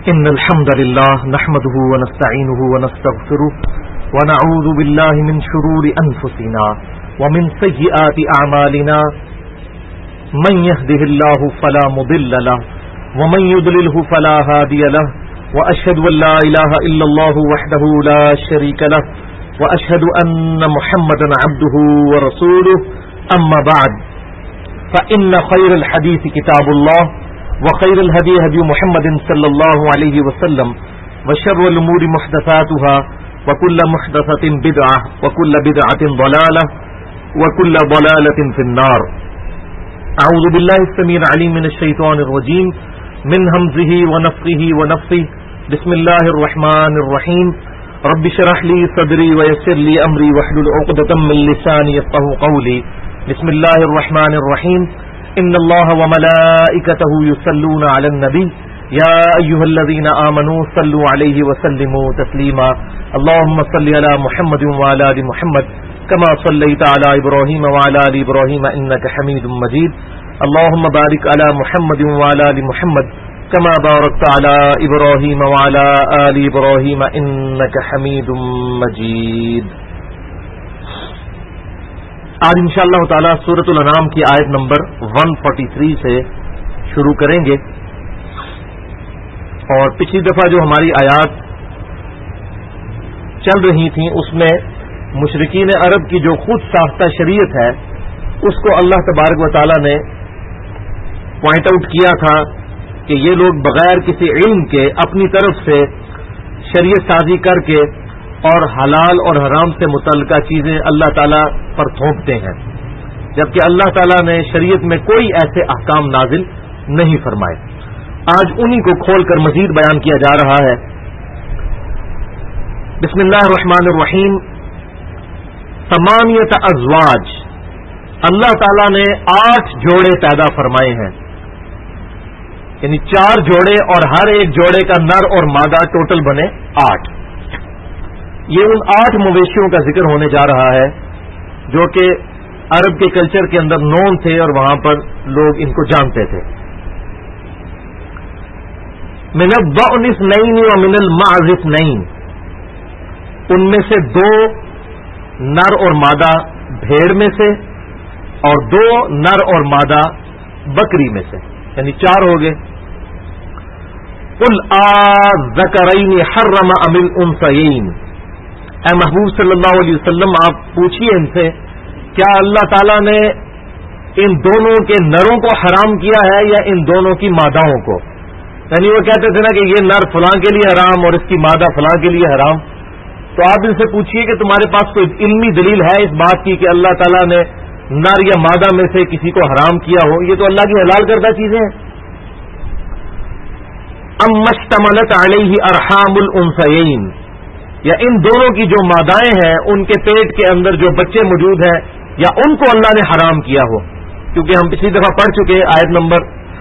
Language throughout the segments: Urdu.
إن الحمد لله نحمده ونستعينه ونستغفره ونعوذ بالله من شرور أنفسنا ومن سيئات أعمالنا من يهده الله فلا مضل له ومن يضلله فلا هادي له وأشهد أن لا إله إلا الله وحده لا شريك له وأشهد أن محمدا عبده ورسوله أما بعد فإن خير الحديث كتاب الله وخير الهدي هدي محمد صلى الله عليه وسلم وشر الأمور محدثاتها وكل محدثة بدعة وكل بدعة ضلالة وكل ضلالة في النار. أعوذ بالله السميع العليم من الشيطان الرجيم من همزه ونفخه ونفثه. بسم الله الرحمن الرحيم. رب اشرح لي صدري ويسر لي أمري واحلل عقدة من لساني يفقهوا قولي. بسم الله الرحمن الرحيم. إن الله وملائكته يصلون على النبي يا أيها الذين آمنوا صلوا عليه وسلموا تسليما. اللهم صل على محمد وعلى آل محمد كما صليت على إبراهيم وعلى آل إبراهيم إنك حميد مجيد. اللهم بارك على محمد وعلى آل محمد كما باركت على إبراهيم وعلى آل إبراهيم إنك حميد مجيد. آج انشاءاللہ تعالی سورۃ الانعام کی آیت نمبر 143 سے شروع کریں گے. اور پچھلی دفعہ جو ہماری آیات چل رہی تھیں اس میں مشرکین عرب کی جو خود ساختہ شریعت ہے اس کو اللہ تبارک و تعالی نے پوائنٹ آؤٹ کیا تھا کہ یہ لوگ بغیر کسی علم کے اپنی طرف سے شریعت سازی کر کے اور حلال اور حرام سے متعلقہ چیزیں اللہ تعالیٰ پر تھوپتے ہیں، جبکہ اللہ تعالیٰ نے شریعت میں کوئی ایسے احکام نازل نہیں فرمائے. آج انہی کو کھول کر مزید بیان کیا جا رہا ہے. بسم اللہ الرحمن الرحیم. ثمانیۃ ازواج، اللہ تعالیٰ نے 8 جوڑے پیدا فرمائے ہیں، یعنی 4 جوڑے اور ہر ایک جوڑے کا نر اور مادہ ٹوٹل بنے 8. یہ ان 8 مویشیوں کا ذکر ہونے جا رہا ہے جو کہ عرب کے کلچر کے اندر نون تھے اور وہاں پر لوگ ان کو جانتے تھے. من الضأن اثنین ومن المعز اثنین، ان میں سے 2 نر اور مادہ بھیڑ میں سے اور 2 نر اور مادہ بکری میں سے، یعنی 4 ہو گئے. قل اذکرین حرم ام الانثیین، اے محبوب صلی اللہ علیہ وسلم آپ پوچھیے ان سے کیا اللہ تعالیٰ نے ان دونوں کے نروں کو حرام کیا ہے یا ان دونوں کی ماداؤں کو. یعنی وہ کہتے تھے نا کہ یہ نر فلاں کے لیے حرام اور اس کی مادہ فلاں کے لیے حرام. تو آپ ان سے پوچھیے کہ تمہارے پاس کوئی علمی دلیل ہے اس بات کی کہ اللہ تعالیٰ نے نر یا مادہ میں سے کسی کو حرام کیا ہو؟ یہ تو اللہ کی حلال کردہ چیزیں ہیں. اما اشتملت علیہ ارحام الانثیین، یا ان دونوں کی جو مادائیں ہیں ان کے پیٹ کے اندر جو بچے موجود ہیں یا ان کو اللہ نے حرام کیا ہو. کیونکہ ہم پچھلی دفعہ پڑھ چکے آیت نمبر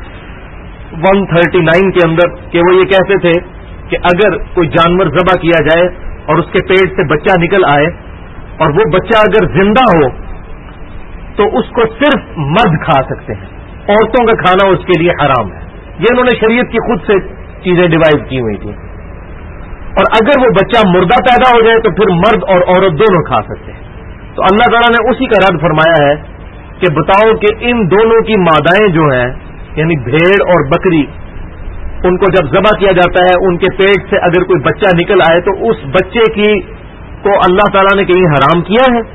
139 کے اندر کہ وہ یہ کہتے تھے کہ اگر کوئی جانور ذبح کیا جائے اور اس کے پیٹ سے بچہ نکل آئے اور وہ بچہ اگر زندہ ہو تو اس کو صرف مرد کھا سکتے ہیں، عورتوں کا کھانا اس کے لیے حرام ہے. یہ انہوں نے شریعت کی خود سے چیزیں ڈیوائز کی ہوئی تھیں. اور اگر وہ بچہ مردہ پیدا ہو جائے تو پھر مرد اور عورت دونوں کھا سکتے ہیں. تو اللہ تعالیٰ نے اسی کا رد فرمایا ہے کہ بتاؤ کہ ان دونوں کی مادائیں جو ہیں یعنی بھیڑ اور بکری، ان کو جب ذبح کیا جاتا ہے ان کے پیٹ سے اگر کوئی بچہ نکل آئے تو اس بچے کی کو اللہ تعالیٰ نے کہیں حرام کیا ہے؟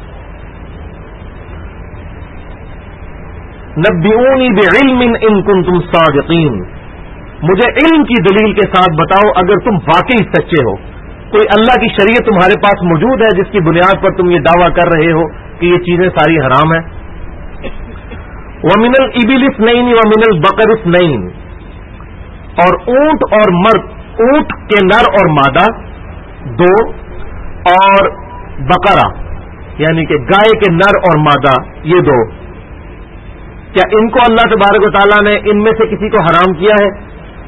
نبئونی بعلم ان کنتم صادقین، مجھے علم کی دلیل کے ساتھ بتاؤ اگر تم واقعی سچے ہو. کوئی اللہ کی شریعت تمہارے پاس موجود ہے جس کی بنیاد پر تم یہ دعویٰ کر رہے ہو کہ یہ چیزیں ساری حرام ہیں. وَمِنَ الْإِبِلِ اثْنَيْنِ وَمِنَ الْبَقَرِ اثْنَيْنِ، اور اونٹ اور مرد، اونٹ کے نر اور مادہ 2 اور بقرہ یعنی کہ گائے کے نر اور مادہ یہ 2، کیا ان کو اللہ تبارک و تعالیٰ نے ان میں سے کسی کو حرام کیا ہے؟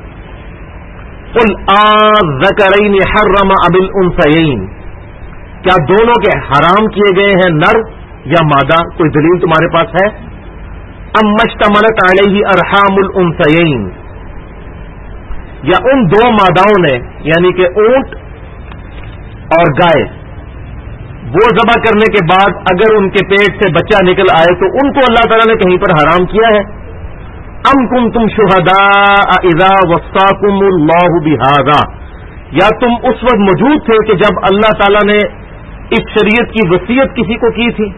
قل اذکرین حرم ام الانثیین، کیا دونوں کے حرام کیے گئے ہیں نر یا مادہ؟ کوئی دلیل تمہارے پاس ہے؟ ام اشتملت علیہ ارحام الانثیین، یا ان دو ماداؤں نے یعنی کہ اونٹ اور گائے وہ ذبح کرنے کے بعد اگر ان کے پیٹ سے بچہ نکل آئے تو ان کو اللہ تعالیٰ نے کہیں پر حرام کیا ہے؟ ام کنتم شہداء اذا وصاکم اللہ بہذا، یا تم اس وقت موجود تھے کہ جب اللہ تعالیٰ نے اس شریعت کی وصیت کسی کو کی تھی؟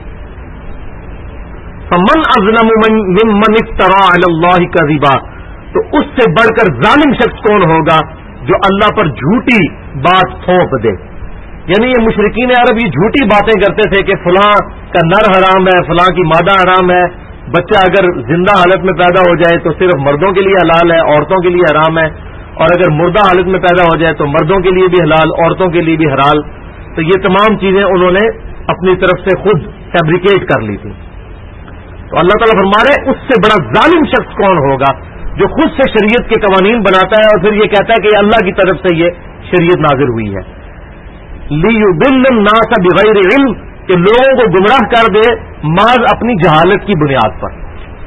فمن اظلم ممن افترى علی اللہ کذبا، تو اس سے بڑھ کر ظالم شخص کون ہوگا جو اللہ پر جھوٹی بات تھوپ دے۔ یعنی یہ مشرکین عرب یہ جھوٹی باتیں کرتے تھے کہ فلاں کا نر حرام ہے، فلاں کی مادہ حرام ہے، بچہ اگر زندہ حالت میں پیدا ہو جائے تو صرف مردوں کے لیے حلال ہے، عورتوں کے لیے حرام ہے، اور اگر مردہ حالت میں پیدا ہو جائے تو مردوں کے لیے بھی حلال، عورتوں کے لیے بھی حلال۔ تو یہ تمام چیزیں انہوں نے اپنی طرف سے خود فیبریکیٹ کر لی تھی۔ تو اللہ تعالیٰ فرما رہے ہیں اس سے بڑا ظالم شخص کون ہوگا جو خود سے شریعت کے قوانین بناتا ہے اور پھر یہ کہتا ہے کہ اللہ کی طرف سے یہ شریعت نازل ہوئی ہے۔ لِيُضِلَّ النَّاسَ بِغَيْرِ عِلْمٍ، کہ لوگوں کو گمراہ کر دے محض اپنی جہالت کی بنیاد پر،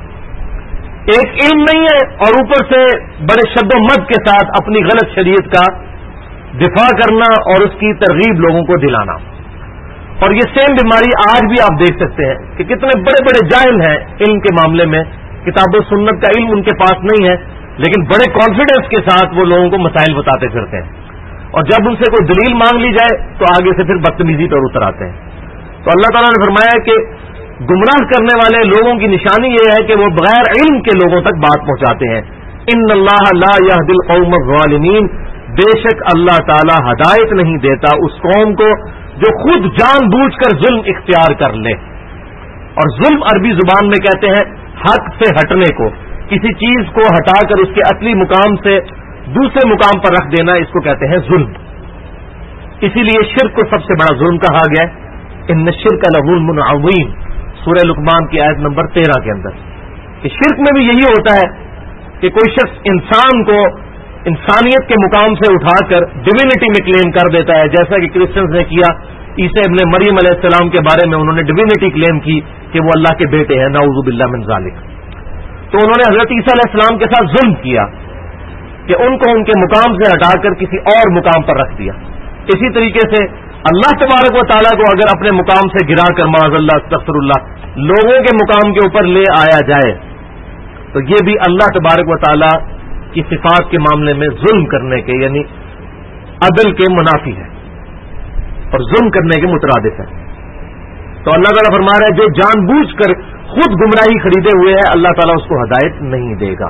ایک علم نہیں ہے اور اوپر سے بڑے شد و مد کے ساتھ اپنی غلط شریعت کا دفاع کرنا اور اس کی ترغیب لوگوں کو دلانا۔ اور یہ سیم بیماری آج بھی آپ دیکھ سکتے ہیں کہ کتنے بڑے بڑے جاہل ہیں علم کے معاملے میں، کتاب و سنت کا علم ان کے پاس نہیں ہے، لیکن بڑے کانفیڈنس کے ساتھ وہ لوگوں کو مسائل بتاتے پھرتے ہیں، اور جب ان سے کوئی دلیل مانگ لی جائے تو آگے سے پھر بدتمیزی پر اتر آتے ہیں۔ تو اللہ تعالیٰ نے فرمایا کہ گمراہ کرنے والے لوگوں کی نشانی یہ ہے کہ وہ بغیر علم کے لوگوں تک بات پہنچاتے ہیں۔ ان اللہ لا یہدی القوم الظالمین، بے شک اللہ تعالیٰ ہدایت نہیں دیتا اس قوم کو جو خود جان بوجھ کر ظلم اختیار کر لے۔ اور ظلم عربی زبان میں کہتے ہیں حق سے ہٹنے کو، کسی چیز کو ہٹا کر اس کے اصلی مقام سے دوسرے مقام پر رکھ دینا، اس کو کہتے ہیں ظلم۔ اسی لیے شرک کو سب سے بڑا ظلم کہا گیا ہے۔ ان الشرک لظلم عظیم، سورہ لقمان کی آیت نمبر 13 کے اندر، کہ شرک میں بھی یہی ہوتا ہے کہ کوئی شخص انسان کو انسانیت کے مقام سے اٹھا کر ڈیوینٹی میں کلیم کر دیتا ہے، جیسا کہ کرسچنز نے کیا عیسی ابن مریم علیہ السلام کے بارے میں، انہوں نے ڈیوینٹی کلیم کی کہ وہ اللہ کے بیٹے ہیں، نعوذ باللہ من ذالک۔ تو انہوں نے حضرت عیسیٰ علیہ السلام کے ساتھ ظلم کیا کہ ان کو ان کے مقام سے ہٹا کر کسی اور مقام پر رکھ دیا۔ اسی طریقے سے اللہ تبارک و تعالیٰ کو اگر اپنے مقام سے گرا کر معاذ اللہ استغفر اللہ لوگوں کے مقام کے اوپر لے آیا جائے تو یہ بھی اللہ تبارک و تعالیٰ کی صفات کے معاملے میں ظلم کرنے کے یعنی عدل کے منافی ہے اور ظلم کرنے کے مترادف ہے۔ تو اللہ تعالیٰ فرما رہا ہے جو جان بوجھ کر خود گمراہی خریدے ہوئے ہے اللہ تعالیٰ اس کو ہدایت نہیں دے گا۔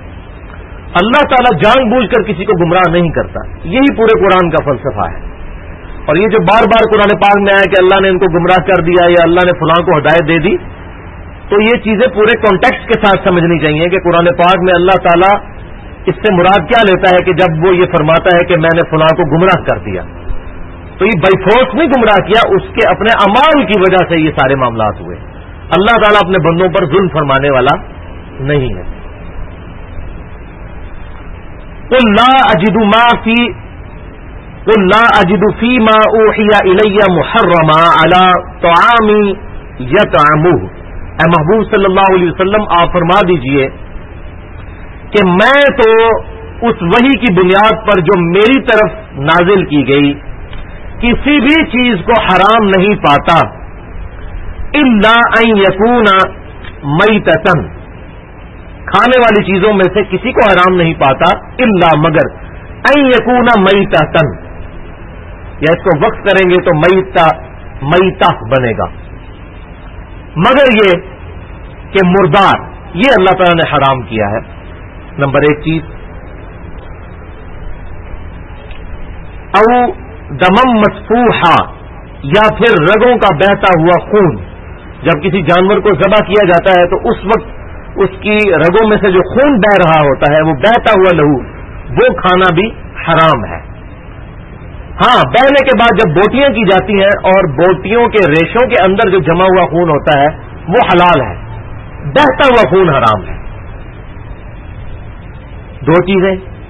اللہ تعالیٰ جان بوجھ کر کسی کو گمراہ نہیں کرتا، یہی پورے قرآن کا فلسفہ ہے۔ اور یہ جو بار بار قرآن پاک میں آیا کہ اللہ نے ان کو گمراہ کر دیا یا اللہ نے فلاں کو ہدایت دے دی، تو یہ چیزیں پورے کانٹیکسٹ کے ساتھ سمجھنی چاہیے کہ قرآن پاک میں اللہ تعالیٰ اس سے مراد کیا لیتا ہے کہ جب وہ یہ فرماتا ہے کہ میں نے فلاں کو گمراہ کر دیا تو یہ بائی فورس نہیں گمراہ کیا، اس کے اپنے اعمال کی وجہ سے یہ سارے معاملات ہوئے۔ اللہ تعالیٰ اپنے بندوں پر ظلم فرمانے والا نہیں ہے۔ قل لا اجد ما فی قل لا اجد فیما اوحی الی محرما علی طعام یطعمہ، اے محبوب صلی اللہ علیہ وسلم آپ فرما دیجئے کہ میں تو اس وحی کی بنیاد پر جو میری طرف نازل کی گئی کسی بھی چیز کو حرام نہیں پاتا الا ان یکون میتۃ، کھانے والی چیزوں میں سے کسی کو حرام نہیں پاتا الا مگر ان یکون میتۃ، یا اس کو وقف کریں گے تو میتہ بنے گا، مگر یہ کہ مردار، یہ اللہ تعالیٰ نے حرام کیا ہے۔ نمبر ایک چیز، او دمم مسفوحا، یا پھر رگوں کا بہتا ہوا خون، جب کسی جانور کو ذبح کیا جاتا ہے تو اس وقت اس کی رگوں میں سے جو خون بہ رہا ہوتا ہے وہ بہتا ہوا لہو، وہ کھانا بھی حرام ہے۔ ہاں، بہنے کے بعد جب بوٹیاں کی جاتی ہیں اور بوٹیوں کے ریشوں کے اندر جو جمع ہوا خون ہوتا ہے وہ حلال ہے، بہتا ہوا خون حرام ہے۔ دو چیزیں،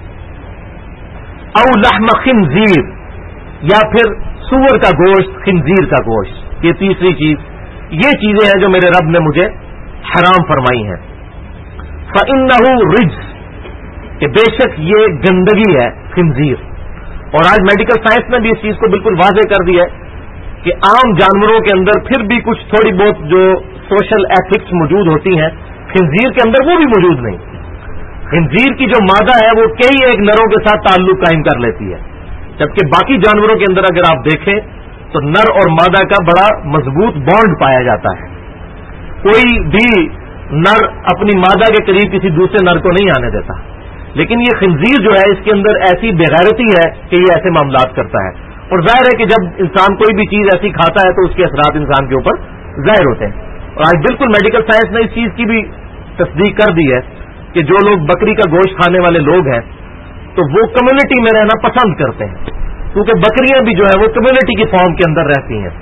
او لحم خنزیر، یا پھر سور کا گوشت، خنزیر کا گوشت، یہ تیسری چیز، یہ چیزیں ہیں جو میرے رب نے مجھے حرام فرمائی ہیں۔ فإنہ رجس، کہ بے شک یہ گندگی ہے خنزیر. اور آج میڈیکل سائنس نے بھی اس چیز کو بالکل واضح کر دیا ہے کہ عام جانوروں کے اندر پھر بھی کچھ تھوڑی بہت جو سوشل ایتھکس موجود ہوتی ہیں، خنزیر کے اندر وہ بھی موجود نہیں. خنزیر کی جو مادہ ہے وہ کئی ایک نروں کے ساتھ تعلق قائم کر لیتی ہے، جبکہ باقی جانوروں کے اندر اگر آپ دیکھیں تو نر اور مادہ کا بڑا مضبوط بانڈ پایا جاتا ہے. کوئی بھی نر اپنی مادہ کے قریب کسی دوسرے نر کو نہیں آنے دیتا. لیکن یہ خنزیر جو ہے اس کے اندر ایسی بےغیرتی ہے کہ یہ ایسے معاملات کرتا ہے. اور ظاہر ہے کہ جب انسان کوئی بھی چیز ایسی کھاتا ہے تو اس کے اثرات انسان کے اوپر ظاہر ہوتے ہیں. اور آج بالکل میڈیکل سائنس نے اس چیز کی بھی تصدیق کر دی ہے کہ جو لوگ بکری کا گوشت کھانے والے لوگ ہیں تو وہ کمیونٹی میں رہنا پسند کرتے ہیں، کیونکہ بکریاں بھی جو ہے وہ کمیونٹی کی فارم کے اندر رہتی ہیں.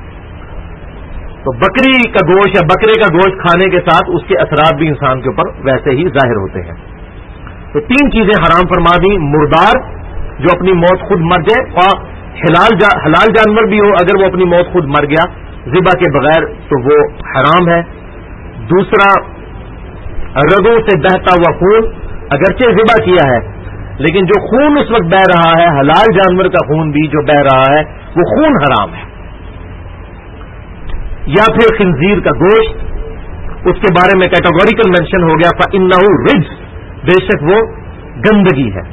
تو بکری کا گوشت یا بکرے کا گوشت کھانے کے ساتھ اس کے اثرات بھی انسان کے اوپر ویسے ہی ظاہر ہوتے ہیں. تو 3 چیزیں حرام فرما دی. مردار جو اپنی موت خود مر جائے، اور حلال جانور بھی ہو اگر وہ اپنی موت خود مر گیا ذبح کے بغیر تو وہ حرام ہے. دوسرا رگوں سے بہتا ہوا خون، اگرچہ ذبح کیا ہے لیکن جو خون اس وقت بہ رہا ہے، حلال جانور کا خون بھی جو بہ رہا ہے وہ خون حرام ہے. یا پھر خنزیر کا گوشت، اس کے بارے میں کیٹاگوریکل مینشن ہو گیا فَإِنَّهُ رِجْسٌ، بے شک وہ گندگی ہے.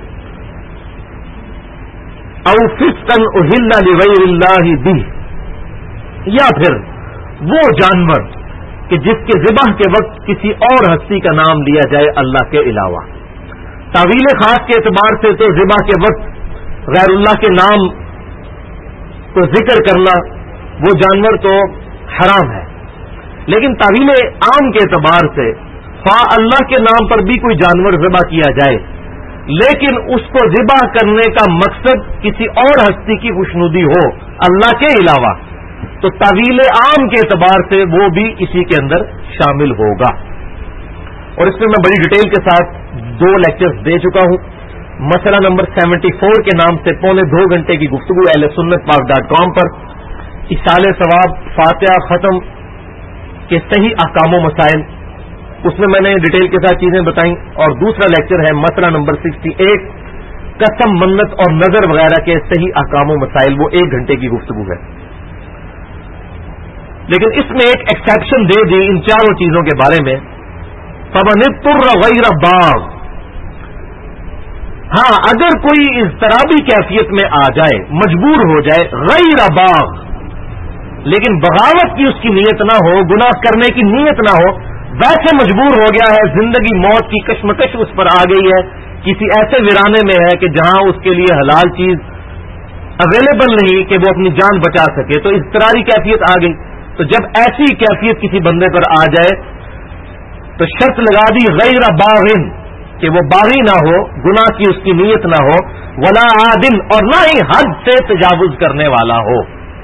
او فسقا اہل لغیر اللہ بہ، یا پھر وہ جانور کہ جس کے ذبح کے وقت کسی اور ہستی کا نام لیا جائے اللہ کے علاوہ. تعویل خاص کے اعتبار سے تو ذبح کے وقت غیر اللہ کے نام کو ذکر کرنا وہ جانور تو حرام ہے، لیکن تعویل عام کے اعتبار سے اللہ کے نام پر بھی کوئی جانور ذبح کیا جائے لیکن اس کو ذبح کرنے کا مقصد کسی اور ہستی کی خوشنودی ہو اللہ کے علاوہ، تو تعویل عام کے اعتبار سے وہ بھی اسی کے اندر شامل ہوگا. اور اس میں میں بڑی ڈیٹیل کے ساتھ 2 لیکچرز دے چکا ہوں. مسئلہ نمبر 74 کے نام سے 2.25 گھنٹے کی گفتگو ahlsunnatpark.com پر ایصال ثواب فاتحہ ختم کے صحیح احکام و مسائل، اس میں نے ڈیٹیل کے ساتھ چیزیں بتائیں. اور دوسرا لیکچر ہے مسئلہ نمبر 68 قسم منت اور نظر وغیرہ کے صحیح احکام و مسائل، وہ 1 گھنٹے کی گفتگو ہے. لیکن اس میں ایک ایکسیپشن دے دی ان چاروں چیزوں کے بارے میں. فمن اضطر غیر باغ، ہاں اگر کوئی اضطرابی کیفیت میں آ جائے، مجبور ہو جائے، غیر باغ، لیکن بغاوت کی اس کی نیت نہ ہو، گناہ کرنے کی نیت نہ ہو، ویسے مجبور ہو گیا ہے، زندگی موت کی کشمکش اس پر آ گئی ہے، کسی ایسے ویرانے میں ہے کہ جہاں اس کے لیے حلال چیز اویلیبل نہیں کہ وہ اپنی جان بچا سکے، تو اضطراری کیفیت آ گئی. تو جب ایسی کیفیت کسی بندے پر آ جائے تو شرط لگا دی غیر باغن، کہ وہ باغی نہ ہو، گناہ کی اس کی نیت نہ ہو، ولا عادن، اور نہ ہی حد سے تجاوز کرنے والا ہو.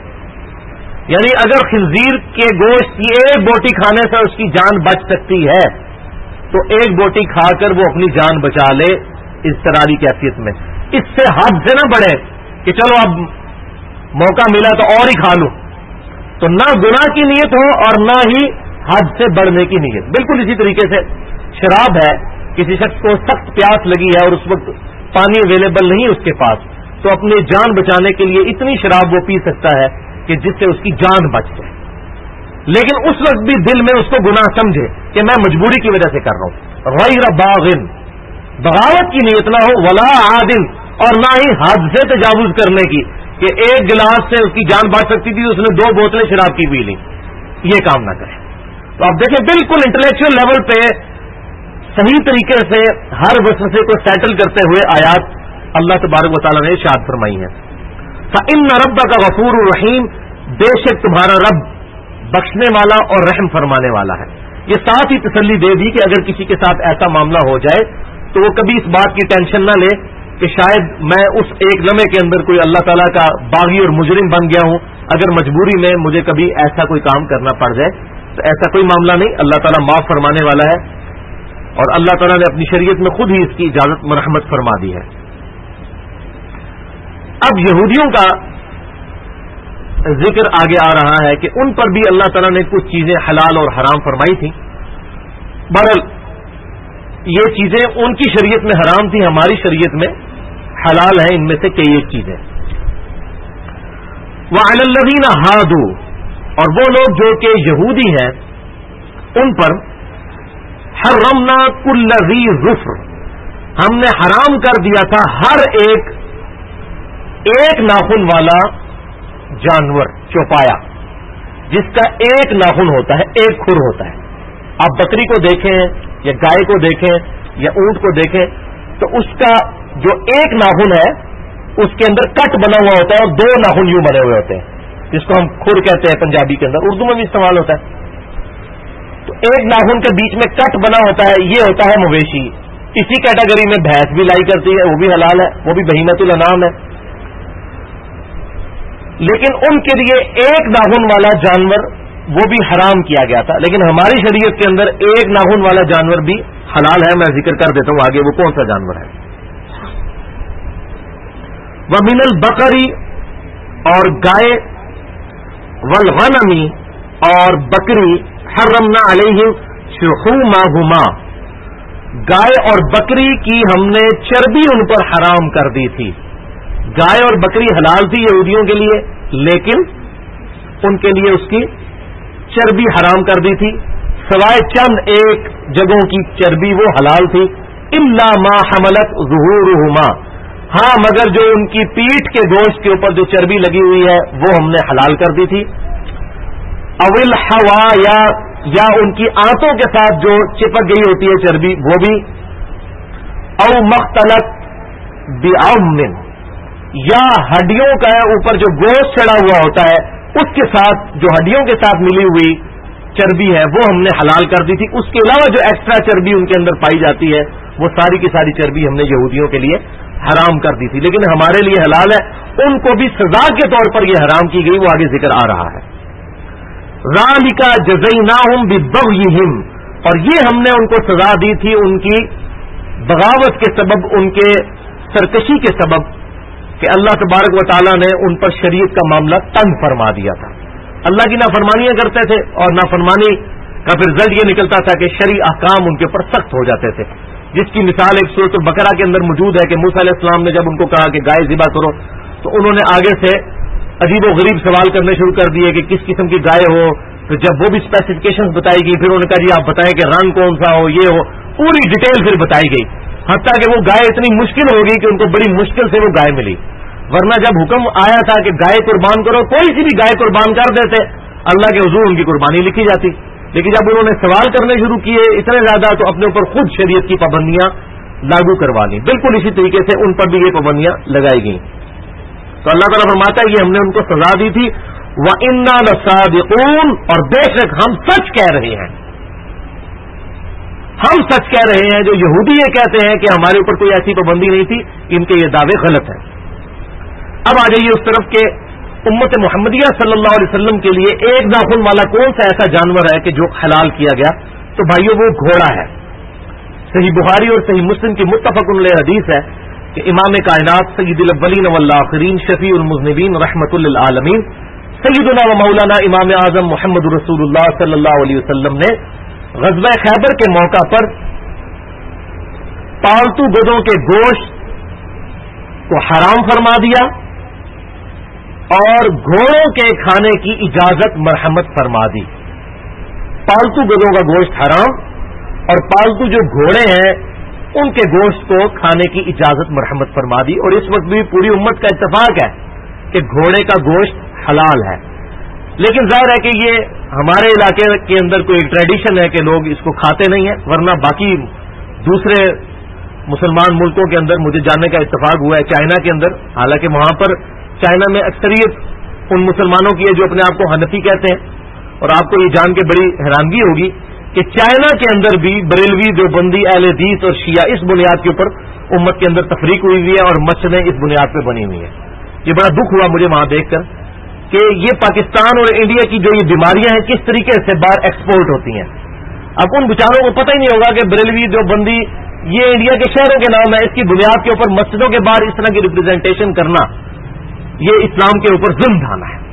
یعنی اگر خنزیر کے گوشت کی 1 بوٹی کھانے سے اس کی جان بچ سکتی ہے تو 1 بوٹی کھا کر وہ اپنی جان بچا لے اضطراری کیفیت میں. اس سے حد سے نہ بڑھے کہ چلو اب موقع ملا تو اور ہی کھا لوں. تو نہ گناہ کی نیت ہو اور نہ ہی حد سے بڑھنے کی نیت. بالکل اسی طریقے سے شراب ہے، کسی شخص کو سخت پیاس لگی ہے اور اس وقت پانی اویلیبل نہیں اس کے پاس، تو اپنی جان بچانے کے لیے اتنی شراب وہ پی سکتا ہے کہ جس سے اس کی جان بچ جائے، لیکن اس وقت بھی دل میں اس کو گناہ سمجھے کہ میں مجبوری کی وجہ سے کر رہا ہوں. غیر باغن، بغاوت کی نیت نہ ہو، ولا عادل، اور نہ ہی حد سے تجاوز کرنے کی کہ 1 گلاس سے اس کی جان بچ سکتی تھی، اس نے 2 بوتلیں شراب کی پی لی. یہ کام نہ کرے. تو آپ دیکھیں بالکل انٹلیکچوئل لیول پہ صحیح طریقے سے ہر وسوسے کو سیٹل کرتے ہوئے آیات اللہ تبارک و تعالیٰ نے ارشاد فرمائی ہیں. فَإِنَّ رَبَّكَ غَفُورٌ رَحِيمٌ، بے شک تمہارا رب بخشنے والا اور رحم فرمانے والا ہے. یہ ساتھ ہی تسلی دے دی کہ اگر کسی کے ساتھ ایسا معاملہ ہو جائے تو وہ کبھی اس بات کی ٹینشن نہ لے کہ شاید میں اس ایک لمحے کے اندر کوئی اللہ تعالیٰ کا باغی اور مجرم بن گیا ہوں، اگر مجبوری میں مجھے کبھی ایسا کوئی کام کرنا پڑ جائے. تو ایسا کوئی معاملہ نہیں، اللہ تعالیٰ معاف فرمانے والا ہے، اور اللہ تعالیٰ نے اپنی شریعت میں خود ہی اس کی اجازت مرحمت فرما دی ہے. اب یہودیوں کا ذکر آگے آ رہا ہے کہ ان پر بھی اللہ تعالیٰ نے کچھ چیزیں حلال اور حرام فرمائی تھیں. بہرحال یہ چیزیں ان کی شریعت میں حرام تھی، ہماری شریعت میں حلال ہیں ان میں سے کئی ایک چیزیں. وَعَلَى الَّذِينَ هَادُوا، اور وہ لوگ جو کہ یہودی ہیں ان پر حرمنا کل ذی ظفر، ہم نے حرام کر دیا تھا ہر ایک ناخن والا جانور، چوپایا، جس کا ایک ناخن ہوتا ہے، ایک کھر ہوتا ہے. آپ بکری کو دیکھیں یا گائے کو دیکھیں یا اونٹ کو دیکھیں تو اس کا جو ایک ناخن ہے اس کے اندر کٹ بنا ہوا ہوتا ہے اور دو ناخن یوں بنے ہوئے ہوتے ہیں، جس کو ہم کھر کہتے ہیں پنجابی کے اندر، اردو میں بھی استعمال ہوتا ہے. تو ایک ناخن کے بیچ میں کٹ بنا ہوتا ہے، یہ ہوتا ہے مویشی. اسی کیٹیگری میں بھینس بھی لائی کرتی ہے، وہ بھی حلال ہے، وہ بھی بہیمۃ الانعام ہے. لیکن ان کے لیے ایک ناخن والا جانور وہ بھی حرام کیا گیا تھا. لیکن ہماری شریعت کے اندر ایک ناخن والا جانور بھی حلال ہے. میں ذکر کر دیتا ہوں آگے وہ کون سا جانور ہے. وَمِنَ الْبَقَرِ، اور گائے، وَالْغَنَمِ، اور بکری، حرمنا علیہم شحومہما، گائے اور بکری کی ہم نے چربی ان پر حرام کر دی تھی. گائے اور بکری حلال تھی یہودیوں کے لیے، لیکن ان کے لیے اس کی چربی حرام کر دی تھی. سوائے چند ایک جگہوں کی چربی وہ حلال تھی. الا ما حملت ظہورہما، ہاں مگر جو ان کی پیٹھ کے گوشت کے اوپر جو چربی لگی ہوئی ہے وہ ہم نے حلال کر دی تھی. اول ہوا، یا ان کی آنتوں کے ساتھ جو چپک گئی ہوتی ہے چربی وہ بھی. او مختلط بعظم، یا ہڈیوں کا اوپر جو گوشت چڑھا ہوا ہوتا ہے اس کے ساتھ جو ہڈیوں کے ساتھ ملی ہوئی چربی ہے وہ ہم نے حلال کر دی تھی. اس کے علاوہ جو ایکسٹرا چربی ان کے اندر پائی جاتی ہے وہ ساری کی ساری چربی ہم نے یہودیوں کے لیے حرام کر دی تھی، لیکن ہمارے لیے حلال ہے. ان کو بھی سزا کے طور پر یہ حرام کی گئی، وہ آگے ذکر آ رہا ہے. ذالک جزیناہم ببغیہم، اور یہ ہم نے ان کو سزا دی تھی ان کی بغاوت کے سبب، ان کے سرکشی کے سبب، کہ اللہ تبارک و تعالیٰ نے ان پر شریعت کا معاملہ تنگ فرما دیا تھا. اللہ کی نافرمانیاں کرتے تھے اور نافرمانی کا پھر رزلٹ یہ نکلتا تھا کہ شرعی احکام ان کے اوپر سخت ہو جاتے تھے، جس کی مثال ایک سورۃ البقرہ کے اندر موجود ہے کہ موسیٰ علیہ السلام نے جب ان کو کہا کہ گائے ذبح کرو تو انہوں نے آگے سے عجیب و غریب سوال کرنے شروع کر دیے کہ کس قسم کی گائے ہو. تو جب وہ بھی اسپیسیفکیشنز بتائی گئی پھر انہوں نے کہا جی آپ بتائیں کہ رنگ کون سا ہو، یہ ہو، پوری ڈیٹیل پھر بتائی گئی، حتیٰ کہ وہ گائے اتنی مشکل ہو گئی کہ ان کو بڑی مشکل سے وہ گائے ملی. ورنہ جب حکم آیا تھا کہ گائے قربان کرو، کوئی سی بھی گائے قربان کر دیتے، اللہ کے حضور ان کی قربانی لکھی جاتی. لیکن جب انہوں نے سوال کرنے شروع کیے اتنے زیادہ تو اپنے اوپر خود شریعت کی پابندیاں لاگو کروا لی. بالکل اسی طریقے سے ان پر بھی یہ پابندیاں لگائی گئیں. تو اللہ تعالیٰ فرماتا ہے کہ ہم نے ان کو سزا دی تھی. وَإِنَّا لَصَادِقُونَ، اور بے شک ہم سچ کہہ رہے ہیں، ہم سچ کہہ رہے ہیں. جو یہودی یہ کہتے ہیں کہ ہمارے اوپر کوئی ایسی پابندی نہیں تھی، ان کے یہ دعوے غلط ہیں. اب آ جائیے اس طرف کہ امت محمدیہ صلی اللہ علیہ وسلم کے لیے ایک ناخن والا کون سا ایسا جانور ہے کہ جو حلال کیا گیا. تو بھائیو وہ گھوڑا ہے. صحیح بخاری اور صحیح مسلم کی متفق علیہ حدیث ہے کہ امام کائنات سید الاولین والآخرین شفیع المذنبین رحمۃ للعالمین سیدنا و مولانا امام اعظم محمد رسول اللہ صلی اللہ علیہ وسلم نے غزوہ خیبر کے موقع پر پالتو گدوں کے گوشت کو حرام فرما دیا اور گھوڑوں کے کھانے کی اجازت مرحمت فرما دی. پالتو گدوں کا گوشت حرام اور پالتو جو گھوڑے ہیں ان کے گوشت کو کھانے کی اجازت مرحمت فرما دی. اور اس وقت بھی پوری امت کا اتفاق ہے کہ گھوڑے کا گوشت حلال ہے. لیکن ظاہر ہے کہ یہ ہمارے علاقے کے اندر کوئی ٹریڈیشن ہے کہ لوگ اس کو کھاتے نہیں ہیں، ورنہ باقی دوسرے مسلمان ملکوں کے اندر مجھے جاننے کا اتفاق ہوا ہے، چائنا کے اندر، حالانکہ وہاں پر چائنا میں اکثریت ان مسلمانوں کی ہے جو اپنے آپ کو حنفی کہتے ہیں. اور آپ کو یہ جان کے بڑی حیرانگی ہوگی کہ چائنا کے اندر بھی بریلوی، دیوبندی، اہل حدیث اور شیعہ اس بنیاد کے اوپر امت کے اندر تفریق ہوئی ہوئی ہے اور مسجدیں اس بنیاد پہ بنی ہوئی ہیں. یہ بڑا دکھ ہوا مجھے وہاں دیکھ کر کہ یہ پاکستان اور انڈیا کی جو یہ بیماریاں ہیں کس طریقے سے باہر ایکسپورٹ ہوتی ہیں. اب ان بیچاروں کو پتہ ہی نہیں ہوگا کہ بریلوی، دیوبندی یہ انڈیا کے شہروں کے نام ہے، اس کی بنیاد کے اوپر مسجدوں کے باہر اس طرح کی ریپرزینٹیشن کرنا یہ اسلام کے اوپر ظلم ڈھانا ہے.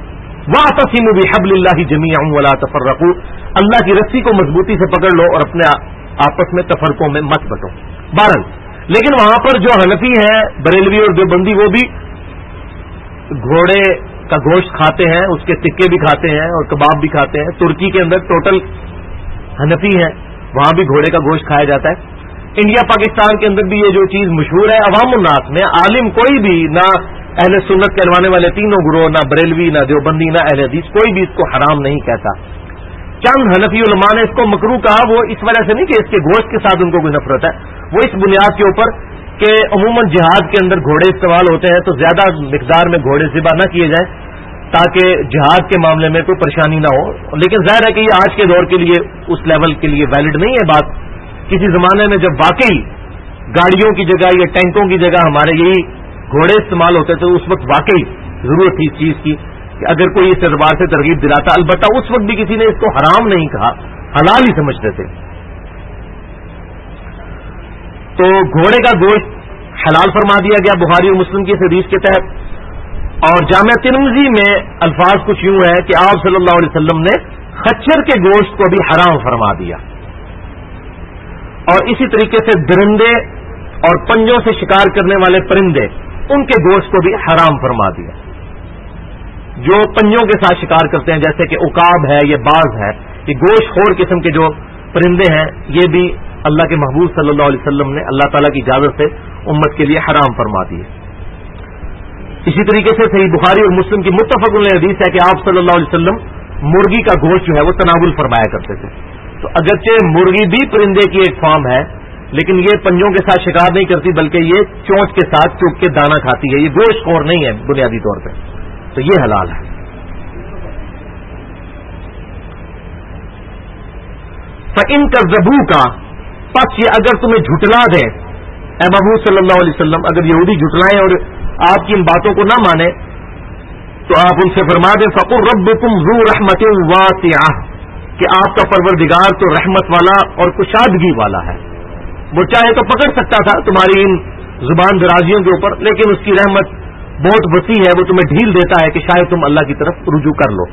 وَاعْتَصِمُوا بِحَبْلِ اللَّهِ جَمِيعًا وَلَا تَفَرَّقُوا، اللہ کی رسی کو مضبوطی سے پکڑ لو اور اپنے آپس میں تفرقوں میں مت بٹو. بہرحال لیکن وہاں پر جو حنفی ہیں بریلوی اور دیوبندی وہ بھی گھوڑے کا گوشت کھاتے ہیں, اس کے ٹکے بھی کھاتے ہیں اور کباب بھی کھاتے ہیں. ترکی کے اندر ٹوٹل حنفی ہیں, وہاں بھی گھوڑے کا گوشت کھایا جاتا ہے. انڈیا پاکستان کے اندر بھی یہ جو چیز مشہور ہے, عوام الناس میں عالم کوئی بھی, نہ اہل سنت کہلوانے والے تینوں گروہ, نہ بریلوی, نہ دیوبندی, نہ اہل حدیث, کوئی بھی اس کو حرام نہیں کہتا. چند حنفی علماء نے اس کو مکروہ کہا, وہ اس وجہ سے نہیں کہ اس کے گوشت کے ساتھ ان کو کوئی نفرت ہے, وہ اس بنیاد کے اوپر کہ عموماً جہاد کے اندر گھوڑے استعمال ہوتے ہیں تو زیادہ مقدار میں گھوڑے ذبح نہ کیے جائیں تاکہ جہاد کے معاملے میں کوئی پریشانی نہ ہو. لیکن ظاہر ہے کہ یہ آج کے دور کے لیے اس لیول کے لیے ویلڈ نہیں ہے بات. کسی زمانے میں جب واقعی گاڑیوں کی جگہ یا ٹینکوں کی جگہ ہمارے یہی گھوڑے استعمال ہوتے تھے, اس وقت واقعی ضرورت تھی اس چیز کی کہ اگر کوئی اس اعتبار سے ترغیب دلاتا, البتہ اس وقت بھی کسی نے اس کو حرام نہیں کہا, حلال ہی سمجھتے تھے. تو گھوڑے کا گوشت حلال فرما دیا گیا بخاری اور مسلم کی حدیث کے تحت. اور جامع ترمذی میں الفاظ کچھ یوں ہے کہ آپ صلی اللہ علیہ وسلم نے خچر کے گوشت کو بھی حرام فرما دیا, اور اسی طریقے سے درندے اور پنجوں سے شکار کرنے والے پرندے, ان کے گوشت کو بھی حرام فرما دیا. جو پنجوں کے ساتھ شکار کرتے ہیں جیسے کہ عقاب ہے, یہ باز ہے, یہ گوشت خور قسم کے جو پرندے ہیں, یہ بھی اللہ کے محبوب صلی اللہ علیہ وسلم نے اللہ تعالیٰ کی اجازت سے امت کے لیے حرام فرما دیے. اسی طریقے سے صحیح بخاری اور مسلم کی متفق علیہ حدیث ہے کہ آپ صلی اللہ علیہ وسلم مرغی کا گوشت جو ہے وہ تناول فرمایا کرتے تھے. تو اگرچہ مرغی بھی پرندے کی ایک فارم ہے, لیکن یہ پنجوں کے ساتھ شکار نہیں کرتی بلکہ یہ چونچ کے ساتھ چوک کے دانا کھاتی ہے, یہ گوشت خور نہیں ہے بنیادی طور پہ, تو یہ حلال ہے. فَإِن كَذَّبُوكَ, پس یہ اگر تمہیں جھٹلا دیں اے محبوب صلی اللہ علیہ وسلم, اگر یہودی جھٹلائیں اور آپ کی ان باتوں کو نہ مانے تو آپ ان سے فرما دیں فَقُلْ رَبُّكُمْ ذُو رَحْمَةٍ وَاسِعَةٍ, کہ آپ کا پروردگار تو رحمت والا اور کشادگی والا ہے. وہ چاہے تو پکڑ سکتا تھا تمہاری ان زبان درازیوں کے اوپر, لیکن اس کی رحمت بہت وسیع ہے, وہ تمہیں ڈھیل دیتا ہے کہ شاید تم اللہ کی طرف رجوع کر لو.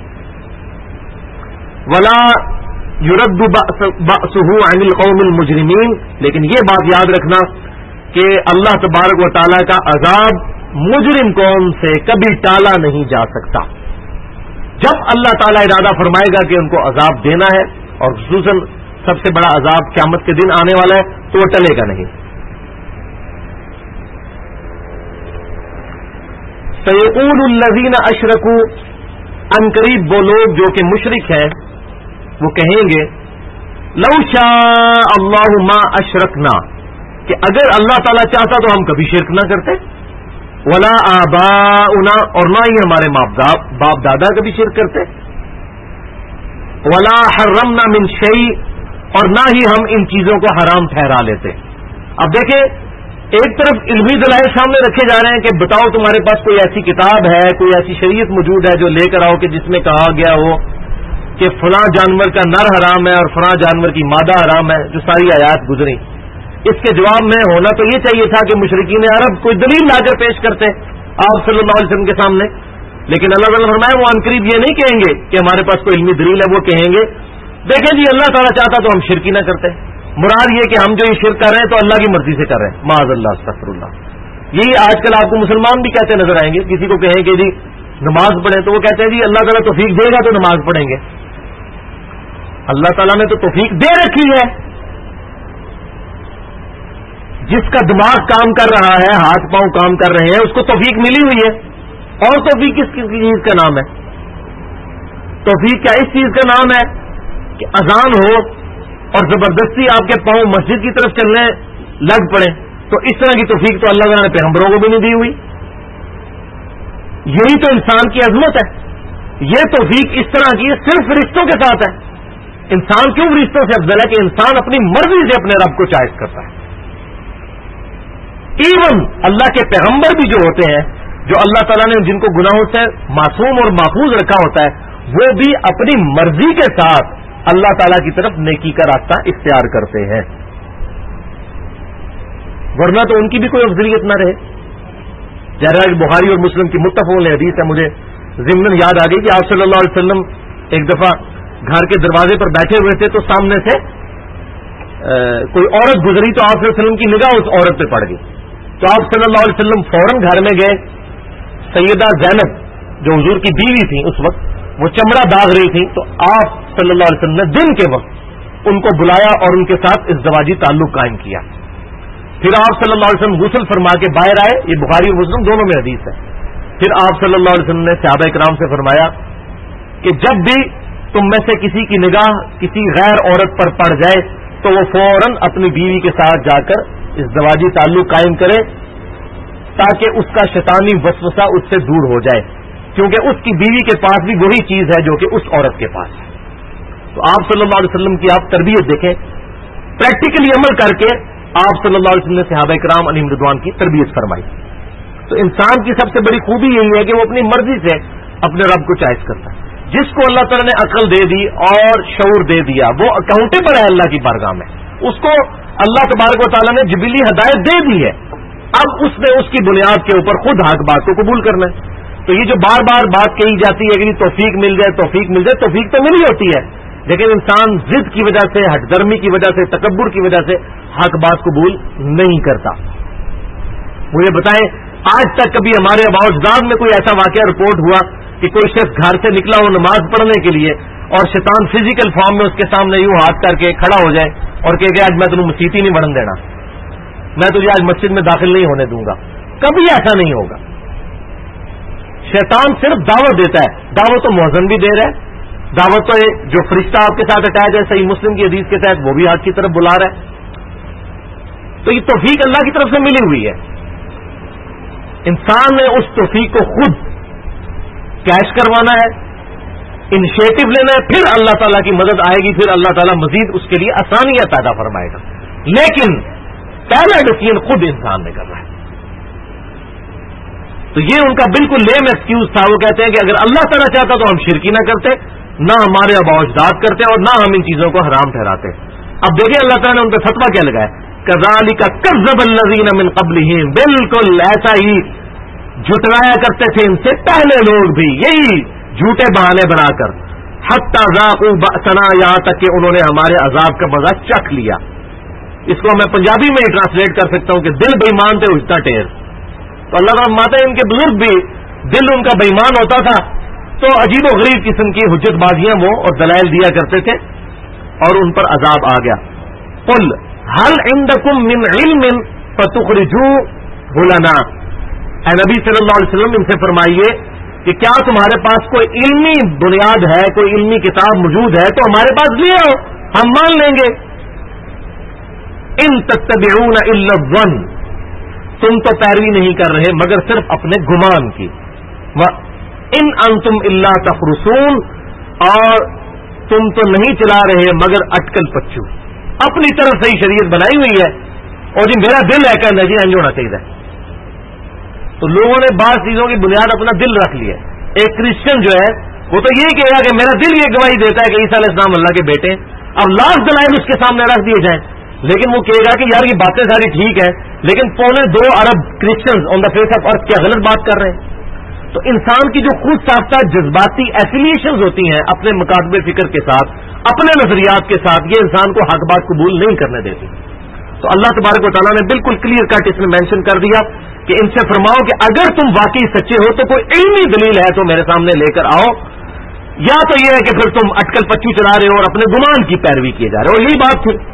وَلَا يُرَدُّ بَأْسُهُ عَنِ الْقَوْمِ الْمُجْرِمِينَ, لیکن یہ بات یاد رکھنا کہ اللہ تبارک و تعالیٰ کا عذاب مجرم قوم سے کبھی ٹالا نہیں جا سکتا. جب اللہ تعالیٰ ارادہ فرمائے گا کہ ان کو عذاب دینا ہے, اور خصوصاً سب سے بڑا عذاب قیامت کے دن آنے والا ہے, تو وہ ٹلے گا نہیں. سَيَقُولُ الَّذِينَ أَشْرَكُوا, ان قریب وہ لوگ جو کہ مشرک ہیں وہ کہیں گے لَوْ شَاءَ اللَّهُ مَا أَشْرَكْنَا, کہ اگر اللہ تعالیٰ چاہتا تو ہم کبھی شرک نہ کرتے. ولا آباؤنا, اور نہ ہی ہمارے باپ دادا کبھی شرک کرتے. ولا حرمنا من شیء, اور نہ ہی ہم ان چیزوں کو حرام ٹھہرا لیتے. اب دیکھیں, ایک طرف علمی دلائل سامنے رکھے جا رہے ہیں کہ بتاؤ تمہارے پاس کوئی ایسی کتاب ہے, کوئی ایسی شریعت موجود ہے جو لے کر آؤ کہ جس میں کہا گیا ہو کہ فلاں جانور کا نر حرام ہے اور فلاں جانور کی مادہ حرام ہے, جو ساری آیات گزری. اس کے جواب میں ہونا تو یہ چاہیے تھا کہ مشرکین عرب کوئی دلیل لا کر پیش کرتے آپ صلی اللہ علیہ وسلم کے سامنے, لیکن اللہ تعالیٰ فرمایا وہ عنقریب یہ نہیں کہیں گے کہ ہمارے پاس کوئی علمی دلیل ہے, وہ کہیں گے دیکھیں جی اللہ تعالیٰ چاہتا تو ہم شرک ہی نہ کرتے. مراد یہ کہ ہم جو یہ شرک کر رہے ہیں تو اللہ کی مرضی سے کر رہے ہیں, معاذ اللہ استغفر اللہ. یہی آج کل آپ کو مسلمان بھی کہتے نظر آئیں گے. کسی کو کہیں کہ جی نماز پڑھیں تو وہ کہتے ہیں جی اللہ تعالیٰ توفیق دے گا تو نماز پڑھیں گے. اللہ تعالیٰ نے تو توفیق دے رکھی ہے. جس کا دماغ کام کر رہا ہے, ہاتھ پاؤں کام کر رہے ہیں, اس کو توفیق ملی ہوئی ہے. اور توفیق کس چیز کا نام ہے؟ توفیق کیا اس چیز کا نام ہے کہ اذان ہو اور زبردستی آپ کے پاؤں مسجد کی طرف چلنے لگ پڑے, تو اس طرح کی توفیق تو اللہ تعالیٰ نے پیغمبروں کو بھی نہیں دی ہوئی. یہی تو انسان کی عظمت ہے. یہ توفیق اس طرح کی صرف فرشتوں کے ساتھ ہے. انسان کیوں فرشتوں سے افضل ہے کہ انسان اپنی مرضی سے اپنے رب کو چوائس کرتا ہے. ایون اللہ کے پیغمبر بھی جو ہوتے ہیں, جو اللہ تعالیٰ نے جن کو گناہوں سے معصوم اور محفوظ رکھا ہوتا ہے, وہ بھی اپنی مرضی کے ساتھ اللہ تعالیٰ کی طرف نیکی کا راستہ اختیار کرتے ہیں, ورنہ تو ان کی بھی کوئی افضلیت نہ رہے. جہاں بخاری اور مسلم کی متفق علیہ حدیث ہے, مجھے ضمن یاد آ گئی کہ آپ صلی اللہ علیہ وسلم ایک دفعہ گھر کے دروازے پر بیٹھے ہوئے تھے تو سامنے سے کوئی عورت گزری تو آپ صلی اللہ علیہ وسلم کی نگاہ اس عورت پہ پڑ گئی، تو آپ صلی اللہ علیہ وسلم فوراً گھر میں گئے. سیدہ زینب جو حضور کی بیوی تھی اس وقت، وہ چمڑا داغ رہی تھی، تو آپ صلی اللہ علیہ وسلم نے دن کے وقت ان کو بلایا اور ان کے ساتھ ازدواجی تعلق قائم کیا. پھر آپ صلی اللہ علیہ وسلم غسل فرما کے باہر آئے، یہ بخاری اور مسلم دونوں میں حدیث ہے. پھر آپ صلی اللہ علیہ وسلم نے صحابہ کرام سے فرمایا کہ جب بھی تم میں سے کسی کی نگاہ کسی غیر عورت پر پڑ جائے تو وہ فوراً اپنی بیوی کے ساتھ جا کر ازدواجی تعلق قائم کرے تاکہ اس کا شیطانی وسوسہ اس سے دور ہو جائے، کیونکہ اس کی بیوی کے پاس بھی وہی چیز ہے جو کہ اس عورت کے پاس ہے. تو آپ صلی اللہ علیہ وسلم کی آپ تربیت دیکھیں، پریکٹیکلی عمل کر کے آپ صلی اللہ علیہ وسلم نے صحابہ کرام علیہم رضوان کی تربیت فرمائی. تو انسان کی سب سے بڑی خوبی یہی ہے کہ وہ اپنی مرضی سے اپنے رب کو چوائس کرتا ہے. جس کو اللہ تعالیٰ نے عقل دے دی اور شعور دے دیا وہ اکاؤنٹیبل ہے اللہ کی بارگاہ میں، اس کو اللہ تبارک و تعالیٰ نے جبلی ہدایت دے دی ہے. اب اس نے اس کی بنیاد کے اوپر خود حق بات کو قبول کرنا ہے. تو یہ جو بار بار بات کہی جاتی ہے کہ توفیق مل جائے، توفیق مل جائے، توفیق تو ملی ہوتی ہے، لیکن انسان ضد کی وجہ سے، ہٹ درمی کی وجہ سے، تکبر کی وجہ سے حق بات قبول نہیں کرتا. مجھے بتائیں آج تک کبھی ہمارے آباء و اجداد میں کوئی ایسا واقعہ رپورٹ ہوا کہ کوئی شخص گھر سے نکلا ہو نماز پڑھنے کے لیے اور شیطان فزیکل فارم میں اس کے سامنے یوں ہاتھ کر کے کھڑا ہو جائے اور کہ آج میں تمہیں مسیت ہی نہیں بڑھن دینا، میں تجھے آج مسجد میں داخل نہیں ہونے دوں گا؟ کبھی ایسا نہیں ہوگا. شیطان صرف دعوت دیتا ہے، دعوت تو محزن بھی دے رہا ہے، دعوت تو جو فرشتہ آپ کے ساتھ اٹیچ ہے صحیح مسلم کی حدیث کے تحت وہ بھی آپ کی طرف بلا رہا ہے. تو یہ توفیق اللہ کی طرف سے ملی ہوئی ہے. انسان نے اس توفیق کو خود کیش کروانا ہے، انیشیٹو لینا ہے، پھر اللہ تعالیٰ کی مدد آئے گی، پھر اللہ تعالیٰ مزید اس کے لیے آسانیاں پیدا فرمائے گا. لیکن پہلا ڈیسیژن خود انسان نے کرنا ہے. تو یہ ان کا بالکل لیم ایکسکیوز تھا. وہ کہتے ہیں کہ اگر اللہ تعالیٰ چاہتا تو ہم شرک ہی نہ کرتے، نہ ہمارے آباء و اجداد کرتے اور نہ ہم ان چیزوں کو حرام ٹھہراتے. اب دیکھیں اللہ تعالیٰ نے ان پہ فتویٰ کیا لگایا، کذالک کذب الذین من قبلہم، بالکل ایسا ہی جھٹلایا کرتے تھے ان سے پہلے لوگ بھی، یہی جھوٹے بہانے بنا کر، حتی ذاقوا بأسنا، یہاں تک کہ انہوں نے ہمارے عذاب کا مزہ چکھ لیا. اس کو میں پنجابی میں ہی ٹرانسلیٹ کر سکتا ہوں کہ دل بے ایمان تھے اجتا ٹیر. تو اللہ کا ماتا ہے ان کے بزرگ بھی دل ان کا بے ایمان ہوتا تھا تو عجیب و غریب قسم کی حجت بازیاں وہ اور دلائل دیا کرتے تھے اور ان پر عذاب آ گیا. قل هل عندکم من علم فتخرجوه لنا، اے نبی صلی اللہ علیہ وسلم ان سے فرمائیے کہ کیا تمہارے پاس کوئی علمی بنیاد ہے، کوئی علمی کتاب موجود ہے تو ہمارے پاس لے آؤ، ہم مان لیں گے. ان تتبعون الا الظن، تم تو پیروی نہیں کر رہے مگر صرف اپنے گمان کی. ان انتم الا تخرصون، اور تم تو نہیں چلا رہے مگر اٹکل پچو، اپنی طرف سے ہی شریعت بنائی ہوئی ہے اور جی میرا دل ہے کہنا جی انج ہونا چاہیے. تو لوگوں نے بعض چیزوں کی بنیاد اپنا دل رکھ لیا. ایک کرسچن جو ہے وہ تو یہی کہے گا کہ میرا دل یہ گواہی دیتا ہے کہ عیسیٰ علیہ السلام اللہ کے بیٹے ہیں. اب لاکھ دلائل اس کے سامنے رکھ دیے جائیں لیکن وہ کہے گا کہ یار یہ باتیں ساری ٹھیک ہیں لیکن 2.25 ارب Christians on the face of earth کیا غلط بات کر رہے ہیں. تو انسان کی جو خود ساختہ جذباتی ایفیلیشنز ہوتی ہیں اپنے مکاتب فکر کے ساتھ، اپنے نظریات کے ساتھ، یہ انسان کو حق بات قبول نہیں کرنے دیتی. تو اللہ تبارک و تعالیٰ نے بالکل کلیئر کٹ اس میں مینشن کر دیا کہ ان سے فرماؤ کہ اگر تم واقعی سچے ہو تو کوئی علمی دلیل ہے تو میرے سامنے لے کر آؤ، یا تو یہ ہے کہ پھر تم اٹکل پچو چلا رہے ہو اور اپنے گمان کی پیروی کیے جا رہے ہو. یہی بات تھی.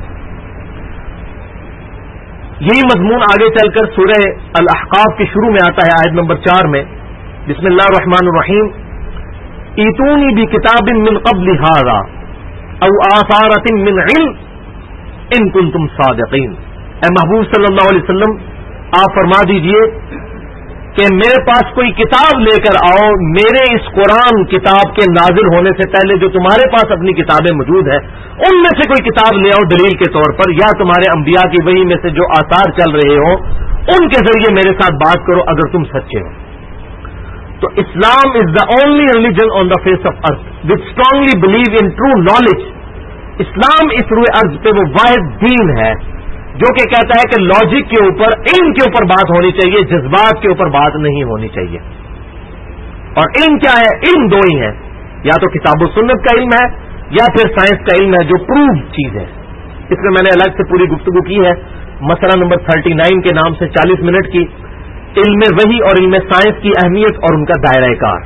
یہی مضمون آگے چل کر سورہ الاحقاف کے شروع میں آتا ہے، آیت نمبر 4 میں، بسم اللہ الرحمن الرحیم، ایتونی بکتاب من قبل ھذا او آثارۃ من علم ان کنتم صادقین. اے محبوب صلی اللہ علیہ وسلم آپ فرما دیجئے کہ میرے پاس کوئی کتاب لے کر آؤ، میرے اس قرآن کتاب کے نازل ہونے سے پہلے جو تمہارے پاس اپنی کتابیں موجود ہیں ان میں سے کوئی کتاب لے آؤ دلیل کے طور پر، یا تمہارے انبیاء کی وحی میں سے جو آثار چل رہے ہوں ان کے ذریعے میرے ساتھ بات کرو اگر تم سچے ہو. تو Islam is the only religion on the face of earth which strongly believe in true knowledge. اسلام اس روئے ارض پہ وہ واحد دین ہے جو کہ کہتا ہے کہ لاجک کے اوپر، علم کے اوپر بات ہونی چاہیے، جذبات کے اوپر بات نہیں ہونی چاہیے. اور علم کیا ہے؟ علم دو ہی ہے، یا تو کتاب و سنت کا علم ہے یا پھر سائنس کا علم ہے جو پروو چیز ہے. اس میں نے الگ سے پوری گفتگو کی ہے، مسئلہ نمبر 39 کے نام سے 40 منٹ کی، علم وحی اور علم سائنس کی اہمیت اور ان کا دائرہ کار۔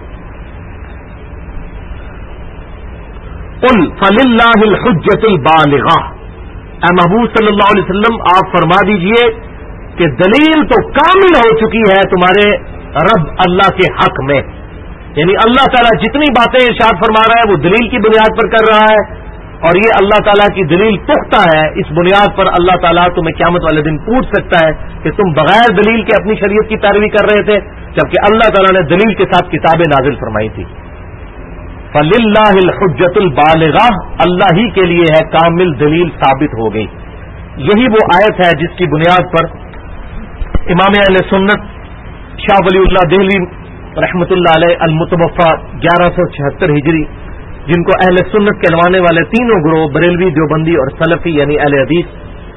قل فللہ الحجۃ البالغہ، اے محبوب صلی اللہ علیہ وسلم آپ فرما دیجئے کہ دلیل تو کامل ہو چکی ہے تمہارے رب اللہ کے حق میں، یعنی اللہ تعالیٰ جتنی باتیں ارشاد فرما رہا ہے وہ دلیل کی بنیاد پر کر رہا ہے، اور یہ اللہ تعالیٰ کی دلیل پختہ ہے، اس بنیاد پر اللہ تعالیٰ تمہیں قیامت والے دن پوچھ سکتا ہے کہ تم بغیر دلیل کے اپنی شریعت کی پیروی کر رہے تھے، جبکہ اللہ تعالیٰ نے دلیل کے ساتھ کتابیں نازل فرمائی تھی۔ فللہ الحجۃ البالغہ، اللہ ہی کے لیے ہے کامل دلیل ثابت ہو گئی۔ یہی وہ آیت ہے جس کی بنیاد پر امام اہل سنت شاہ ولی اللہ دہلوی رحمۃ اللہ علیہ المتوفى 1176 ہجری، جن کو اہل سنت کہلوانے والے تینوں گروہ بریلوی، دیوبندی اور سلفی یعنی اہل حدیث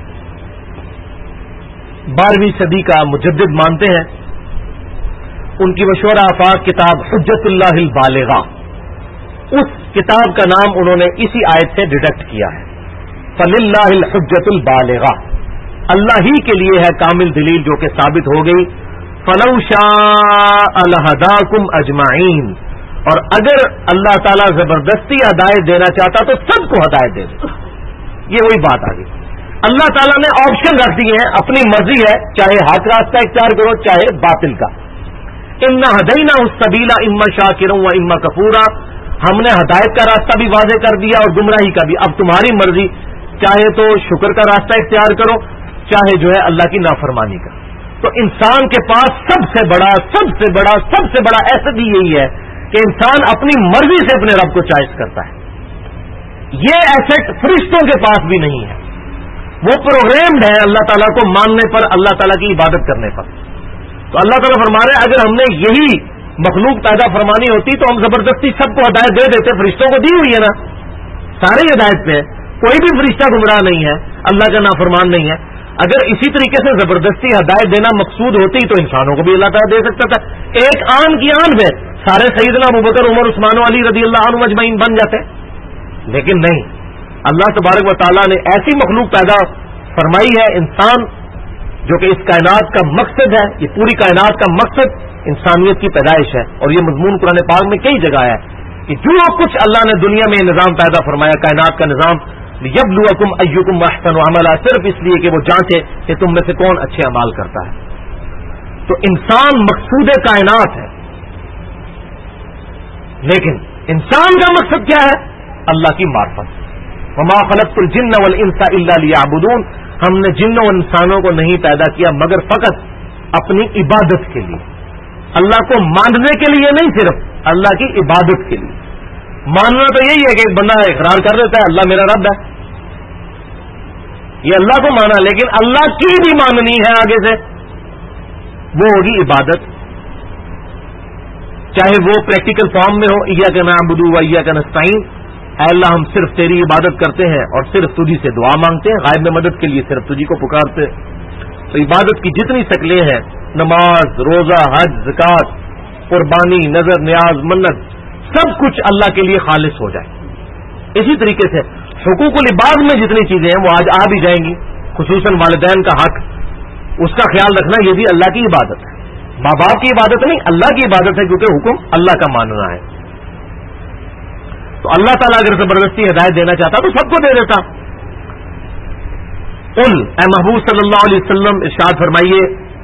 12ویں صدی کا مجدد مانتے ہیں، ان کی مشورہ آفاق کتاب حجت اللہ البالغہ، اس کتاب کا نام انہوں نے اسی آیت سے ڈیڈکٹ کیا ہے۔ فللہ الحجۃ البالغہ، اللہ ہی کے لیے ہے کامل دلیل جو کہ ثابت ہو گئی۔ فلو شاء لہداکم اجمعین، اور اگر اللہ تعالیٰ زبردستی ہدایت دینا چاہتا تو سب کو ہدایت دے دے۔ یہ وہی بات آ گئی، اللہ تعالیٰ نے آپشن رکھ دیے ہیں، اپنی مرضی ہے، چاہے حق راستہ اختیار کرو چاہے باطل کا۔ انا ہدیناہ السبیل اما شاکرا و اما کفورا، ہم نے ہدایت کا راستہ بھی واضح کر دیا اور گمراہی کا بھی، اب تمہاری مرضی، چاہے تو شکر کا راستہ اختیار کرو چاہے جو ہے اللہ کی نافرمانی کا۔ تو انسان کے پاس سب سے بڑا ایسٹ یہی ہے کہ انسان اپنی مرضی سے اپنے رب کو چوائس کرتا ہے۔ یہ ایسٹ فرشتوں کے پاس بھی نہیں ہے، وہ پروگرامڈ ہے اللہ تعالیٰ کو ماننے پر، اللہ تعالیٰ کی عبادت کرنے پر۔ تو اللہ تعالیٰ فرما رہے ہیں اگر ہم نے یہی مخلوق پیدا فرمانی ہوتی تو ہم زبردستی سب کو ہدایت دے دیتے، فرشتوں کو دی ہوئی ہے نا، سارے ہدایت پہ، کوئی بھی فرشتہ گمراہ نہیں ہے، اللہ کا نافرمان نہیں ہے۔ اگر اسی طریقے سے زبردستی ہدایت دینا مقصود ہوتی تو انسانوں کو بھی اللہ تعالیٰ دے سکتا تھا، ایک آن کی آن پہ سارے سیدنا ابوبکر عمر عثمان و علی رضی اللہ عنہم اجمعین بن جاتے، لیکن نہیں، اللہ تبارک و تعالیٰ نے ایسی مخلوق پیدا فرمائی ہے، انسان جو کہ اس کائنات کا مقصد ہے، یہ پوری کائنات کا مقصد انسانیت کی پیدائش ہے، اور یہ مضمون قرآن پاک میں کئی جگہ ہے کہ جو کچھ اللہ نے دنیا میں نظام پیدا فرمایا، کائنات کا نظام، یبلوکم ایکم احسن عملا، صرف اس لیے کہ وہ جانچے کہ تم میں سے کون اچھے اعمال کرتا ہے۔ تو انسان مقصود کائنات ہے، لیکن انسان کا مقصد کیا ہے؟ اللہ کی معرفت۔ وما خلقت الجن والانس الا لیعبدون، ہم نے جنوں اور انسانوں کو نہیں پیدا کیا مگر فقط اپنی عبادت کے لیے، اللہ کو ماننے کے لیے نہیں، صرف اللہ کی عبادت کے لیے۔ ماننا تو یہی ہے کہ ایک بندہ اقرار کر دیتا ہے اللہ میرا رب ہے، یہ اللہ کو مانا، لیکن اللہ کی بھی ماننی ہے آگے سے، وہ ہوگی عبادت، چاہے وہ پریکٹیکل فارم میں ہو، ایاک نعبد و ایاک نستعین، اے اللہ ہم صرف تیری عبادت کرتے ہیں اور صرف تجھی سے دعا مانگتے ہیں، غائب میں مدد کے لیے صرف تجھی کو پکارتے ہیں۔ تو عبادت کی جتنی شکلیں ہیں، نماز، روزہ، حج، زکوٰۃ، قربانی، نظر، نیاز، منت، سب کچھ اللہ کے لیے خالص ہو جائے۔ اسی طریقے سے حقوق العباد میں جتنی چیزیں ہیں وہ آج آ بھی جائیں گی، خصوصاً والدین کا حق، اس کا خیال رکھنا، یہ بھی اللہ کی عبادت ہے، ماں باپ کی عبادت نہیں، اللہ کی عبادت ہے، کیونکہ حکم اللہ کا ماننا ہے۔ تو اللہ تعالیٰ اگر زبردستی ہدایت دینا چاہتا تو سب کو دے دیتا۔ قل، اے محبوب صلی اللہ علیہ وسلم ارشاد فرمائیے،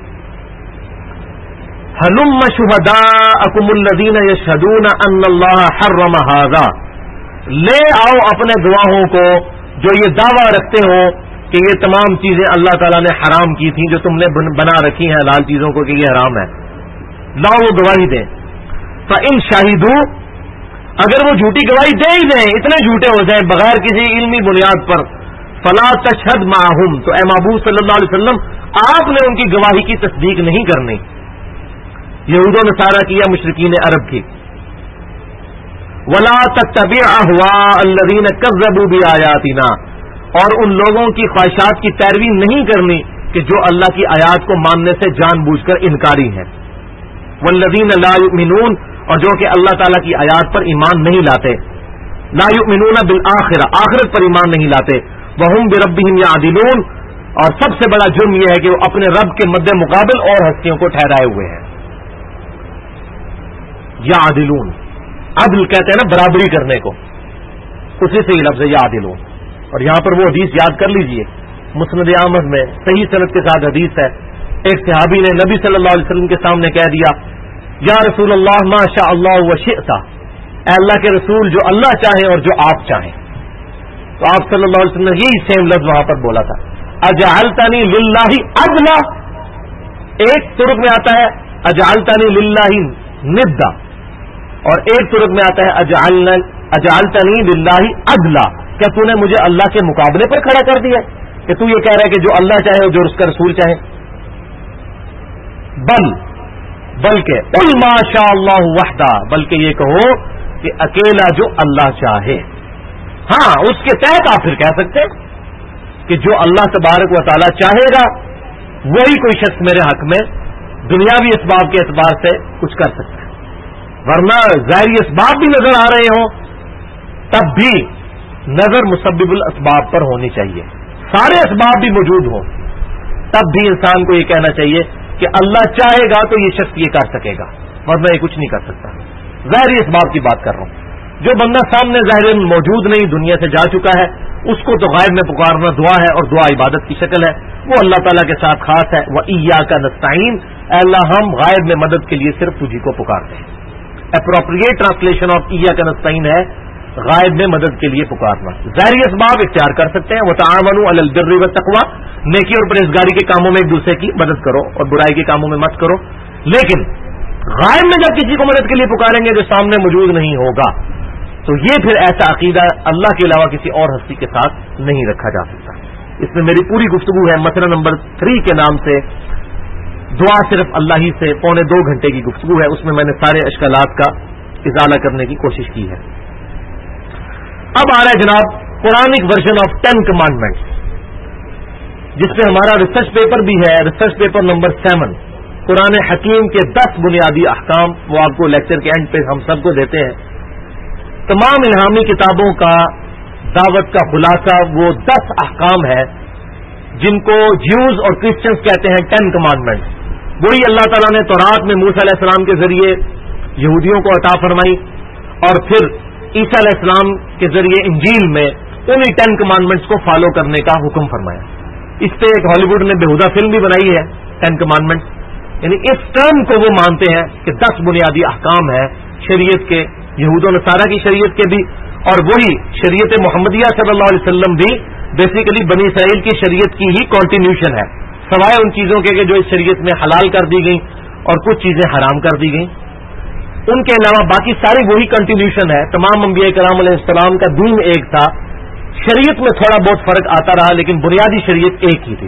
ہلم شہداءکم الذین یشہدون ان اللہ حرم ھذا، لے آؤ اپنے گواہوں کو جو یہ دعویٰ رکھتے ہو کہ یہ تمام چیزیں اللہ تعالیٰ نے حرام کی تھیں، جو تم نے بنا رکھی ہیں حلال چیزوں کو کہ یہ حرام ہے، لاؤ وہ گواہی دیں۔ فإن شاہدوا، اگر وہ جھوٹی گواہی دے ہی دیں، اتنے جھوٹے ہو جائیں بغیر کسی علمی بنیاد پر، فلا تشہد معہم، تو اے محبوب صلی اللہ علیہ وسلم آپ نے ان کی گواہی کی تصدیق نہیں کرنی، یہود و نصارہ کی یا مشرکین عرب کی۔ ولا تتبع اہواء الذین کذبوا بآیاتنا، اور ان لوگوں کی خواہشات کی پیروی نہیں کرنی کہ جو اللہ کی آیات کو ماننے سے جان بوجھ کر انکاری ہیں۔ والذین لا یؤمنون، اور جو کہ اللہ تعالیٰ کی آیات پر ایمان نہیں لاتے، لا یؤمنون بالآخرہ، آخرت پر ایمان نہیں لاتے، وہم بربہم یعدلون، اور سب سے بڑا جرم یہ ہے کہ وہ اپنے رب کے مد مقابل اور ہستیوں کو ٹھہرائے ہوئے ہیں. یعدلون، عدل کہتے ہیں نا برابری کرنے کو، اسی سے یہ لفظ ہے یعدلون. اور یہاں پر وہ حدیث یاد کر لیجئے، مسند احمد میں صحیح سند کے ساتھ حدیث ہے. ایک صحابی نے نبی صلی اللہ علیہ وسلم کے سامنے کہہ دیا، یا رسول اللہ ما شاء اللہ وشئت، اے اللہ کے رسول جو اللہ چاہے اور جو آپ چاہیں. تو آپ صلی اللہ علیہ وسلم نے یہی سیم لفظ وہاں پر بولا تھا، اجعلتنی للہ عدلا. ایک ترک میں آتا ہے اجعلتنی للہ ندا، اور ایک ترک میں آتا ہے اجعلتنی للہ عدلا. کیا تو نے مجھے اللہ کے مقابلے پر کھڑا کر دیا کہ تو یہ کہہ رہا ہے کہ جو اللہ چاہے اور جو اس کا رسول چاہے؟ بلکہ قل ما شاء اللہ وحدہ، بلکہ یہ کہو کہ اکیلا جو اللہ چاہے. ہاں، اس کے تحت آپ پھر کہہ سکتے کہ جو اللہ تبارک و تعالی چاہے گا وہی کوئی شخص میرے حق میں دنیاوی اسباب کے اعتبار سے کچھ کر سکتا ہے. ورنہ ظاہری اسباب بھی نظر آ رہے ہوں تب بھی نظر مسبب الاسباب پر ہونی چاہیے. سارے اسباب بھی موجود ہوں تب بھی انسان کو یہ کہنا چاہیے کہ اللہ چاہے گا تو یہ شخص یہ کر سکے گا، ورنہ یہ کچھ نہیں کر سکتا. ظاہری اسباب کی بات کر رہا ہوں. جو بندہ سامنے ظاہر موجود نہیں، دنیا سے جا چکا ہے، اس کو تو غائب میں پکارنا دعا ہے، اور دعا عبادت کی شکل ہے. وہ اللہ تعالیٰ کے ساتھ خاص ہے. وَإِيَّاكَ نَسْتَعِينُ، اے اللہ ہم غائب میں مدد کے لیے صرف تجھی کو پکارتے ہیں. اپروپریٹ ٹرانسلیشن آف ایاک نستعین ہے غائب میں مدد کے لیے پکارنا. ظاہری اسباب اختیار کر سکتے ہیں، وتعاونوا علی البر والتقوی، نیکی اور پرہیزگاری کے کاموں میں ایک دوسرے کی مدد کرو اور برائی کے کاموں میں مت کرو. لیکن غائب میں جب کسی کو مدد کے لیے پکاریں گے جو سامنے موجود نہیں ہوگا، تو یہ پھر ایسا عقیدہ اللہ کے علاوہ کسی اور ہستی کے ساتھ نہیں رکھا جا سکتا. اس میں میری پوری گفتگو ہے. مسئلہ نمبر 3 کے نام سے دعا صرف اللہ ہی سے 2.25 گھنٹے کی گفتگو ہے. اس میں میں نے سارے اشکالات کا ازالہ کرنے کی کوشش کی ہے. اب آ رہا ہے جناب قرآنک ورژن آف 10 کمانڈمنٹس، جس میں ہمارا ریسرچ پیپر بھی ہے، ریسرچ پیپر نمبر 7، قرآن حکیم کے 10 بنیادی احکام. وہ آپ کو لیکچر کے اینڈ پہ ہم سب کو دیتے ہیں. تمام الہامی کتابوں کا دعوت کا خلاصہ وہ 10 احکام ہے جن کو جیوز اور کرسچنز کہتے ہیں 10 کمانڈمنٹس. وہی اللہ تعالیٰ نے تورات میں موسیٰ علیہ السلام کے ذریعے یہودیوں کو عطا فرمائی، اور پھر عیسیٰ علیہ السلام کے ذریعے انجیل میں انہی 10 کمانڈمنٹس کو فالو کرنے کا حکم فرمایا. اس پہ ایک ہالی ووڈ نے بےہودہ فلم بھی بنائی ہے 10 کمانڈمنٹس. یعنی اس ٹرم کو وہ مانتے ہیں کہ 10 بنیادی احکام ہیں شریعت کے، یہود و نصارہ کی شریعت کے بھی، اور وہی شریعت محمدیہ صلی اللہ علیہ وسلم بھی بیسیکلی بنی اسرائیل کی شریعت کی ہی کنٹینیوشن ہے، سوائے ان چیزوں کے جو اس شریعت میں حلال کر دی گئیں اور کچھ چیزیں حرام کر دی گئیں. ان کے علاوہ باقی ساری وہی کنٹینیوشن ہے. تمام انبیاء کرام علیہ السلام کا دین ایک تھا، شریعت میں تھوڑا بہت فرق آتا رہا لیکن بنیادی شریعت ایک ہی تھی.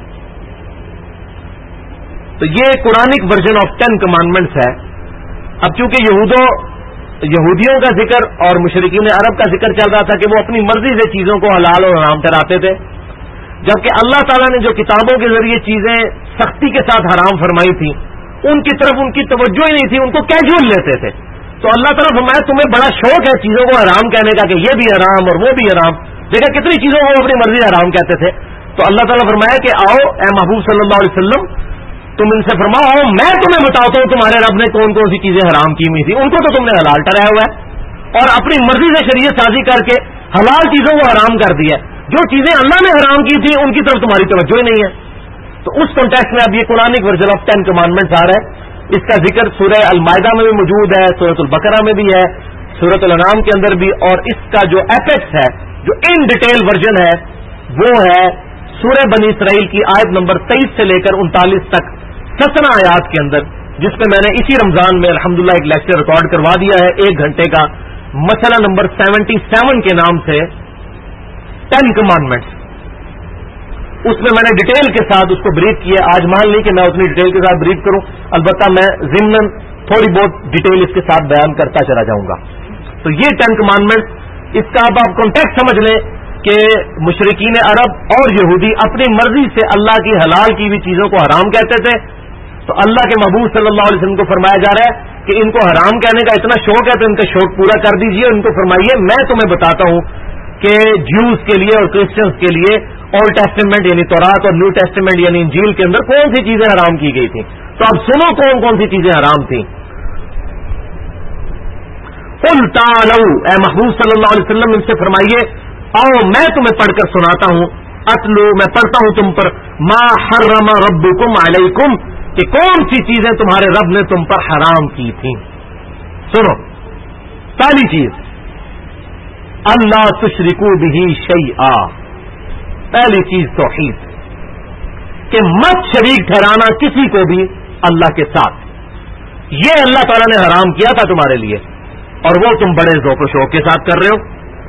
تو یہ قرآنک ورژن آف 10 کمانڈمنٹس ہے. اب چونکہ یہودیوں کا ذکر اور مشرکین عرب کا ذکر چل رہا تھا کہ وہ اپنی مرضی سے چیزوں کو حلال اور حرام ٹھہراتے تھے، جبکہ اللہ تعالیٰ نے جو کتابوں کے ذریعے چیزیں سختی کے ساتھ حرام فرمائی تھیں ان کی طرف ان کی توجہ ہی نہیں تھی، ان کو کیجول لیتے تھے. تو اللہ تعالیٰ فرمایا تمہیں بڑا شوق ہے چیزوں کو حرام کہنے کا کہ یہ بھی حرام اور وہ بھی حرام. دیکھا کتنی چیزوں کو اپنی مرضی حرام کہتے تھے. تو اللہ تعالیٰ فرمایا کہ آؤ اے محبوب صلی اللہ علیہ وسلم، تم ان سے فرماؤ آؤ میں تمہیں بتاتا ہوں تمہارے رب نے کون کون سی چیزیں حرام کی ہوئی تھی، ان کو تو تم نے حلال ٹھہرایا ہوا ہے اور اپنی مرضی سے شریعت سازی کر کے حلال چیزوں کو حرام کر دیا. جو چیزیں اللہ نے حرام کی تھی ان کی طرف تمہاری توجہ ہی نہیں ہے. تو اس کانٹیکسٹ میں اب یہ قرآنک ورژن آف 10 کمانڈمنٹس آ رہا ہے. اس کا ذکر سورہ المائدہ میں بھی موجود ہے، سورۃ البقرہ میں بھی ہے، سورۃ الانعام کے اندر بھی، اور اس کا جو ایپیکس ہے، جو ان ڈیٹیل ورژن ہے، وہ ہے سورہ بنی اسرائیل کی آیت نمبر 23 سے لے کر 39 تک 17 آیات کے اندر، جس میں میں نے اسی رمضان میں الحمدللہ ایک لیکچر ریکارڈ کروا دیا ہے 1 گھنٹے کا، مسئلہ نمبر 77 کے نام سے 10 کمانڈمنٹس. اس میں میں نے ڈیٹیل کے ساتھ اس کو بریف کیا. آج مان لی کہ میں اتنی ڈیٹیل کے ساتھ بریف کروں، البتہ میں ضمن تھوڑی بہت ڈیٹیل اس کے ساتھ بیان کرتا چلا جاؤں گا. تو یہ 10 کمانڈمنٹس، اس کا اب آپ کانٹیکٹ سمجھ لیں کہ مشرکین عرب اور یہودی اپنی مرضی سے اللہ کی حلال کی ہوئی چیزوں کو حرام کہتے تھے. تو اللہ کے محبوب صلی اللہ علیہ وسلم کو فرمایا جا رہا ہے کہ ان کو حرام کہنے کا اتنا شوق ہے تو ان کا شوق پورا کر دیجئے. ان کو فرمائیے میں تمہیں بتاتا ہوں کہ جیوز کے لیے اور کرسچنز کے لیے اولڈ ٹیسٹیمنٹ یعنی تورات اور نیو ٹیسٹیمنٹ یعنی انجیل کے اندر کون سی چیزیں حرام کی گئی تھیں. تو اب سنو کون کون سی چیزیں حرام تھیں. قل تعالوا، اے محبوب صلی اللہ علیہ وسلم ان سے فرمائیے آؤ میں تمہیں پڑھ کر سناتا ہوں، اتلو میں پڑھتا ہوں تم پر، ما حرم ربکم علیکم، کہ کون سی چیزیں تمہارے رب نے تم پر حرام کی تھیں. سنو، پہلی چیز اللہ تشرکو بہ شیئا، پہلی چیز توحید، کہ مت شریک ٹھہرانا کسی کو بھی اللہ کے ساتھ. یہ اللہ تعالیٰ نے حرام کیا تھا تمہارے لیے، اور وہ تم بڑے ذوق و شوق کے ساتھ کر رہے ہو.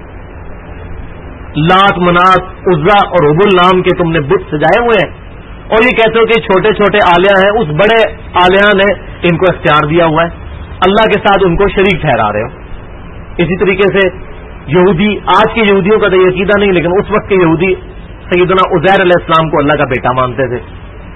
لات منات عزا اور حبل نام کے تم نے بت سجائے ہوئے ہیں، اور یہ کہتے ہو کہ چھوٹے چھوٹے آلیہ ہیں، اس بڑے آلیہ نے ان کو اختیار دیا ہوا ہے، اللہ کے ساتھ ان کو شریک ٹھہرا رہے ہو. اسی طریقے سے یہودی، آج کے یہودیوں کا تو یہ عقیدہ نہیں، لیکن اس وقت کے یہودی سیدنا عزیر علیہ السلام کو اللہ کا بیٹا مانتے تھے،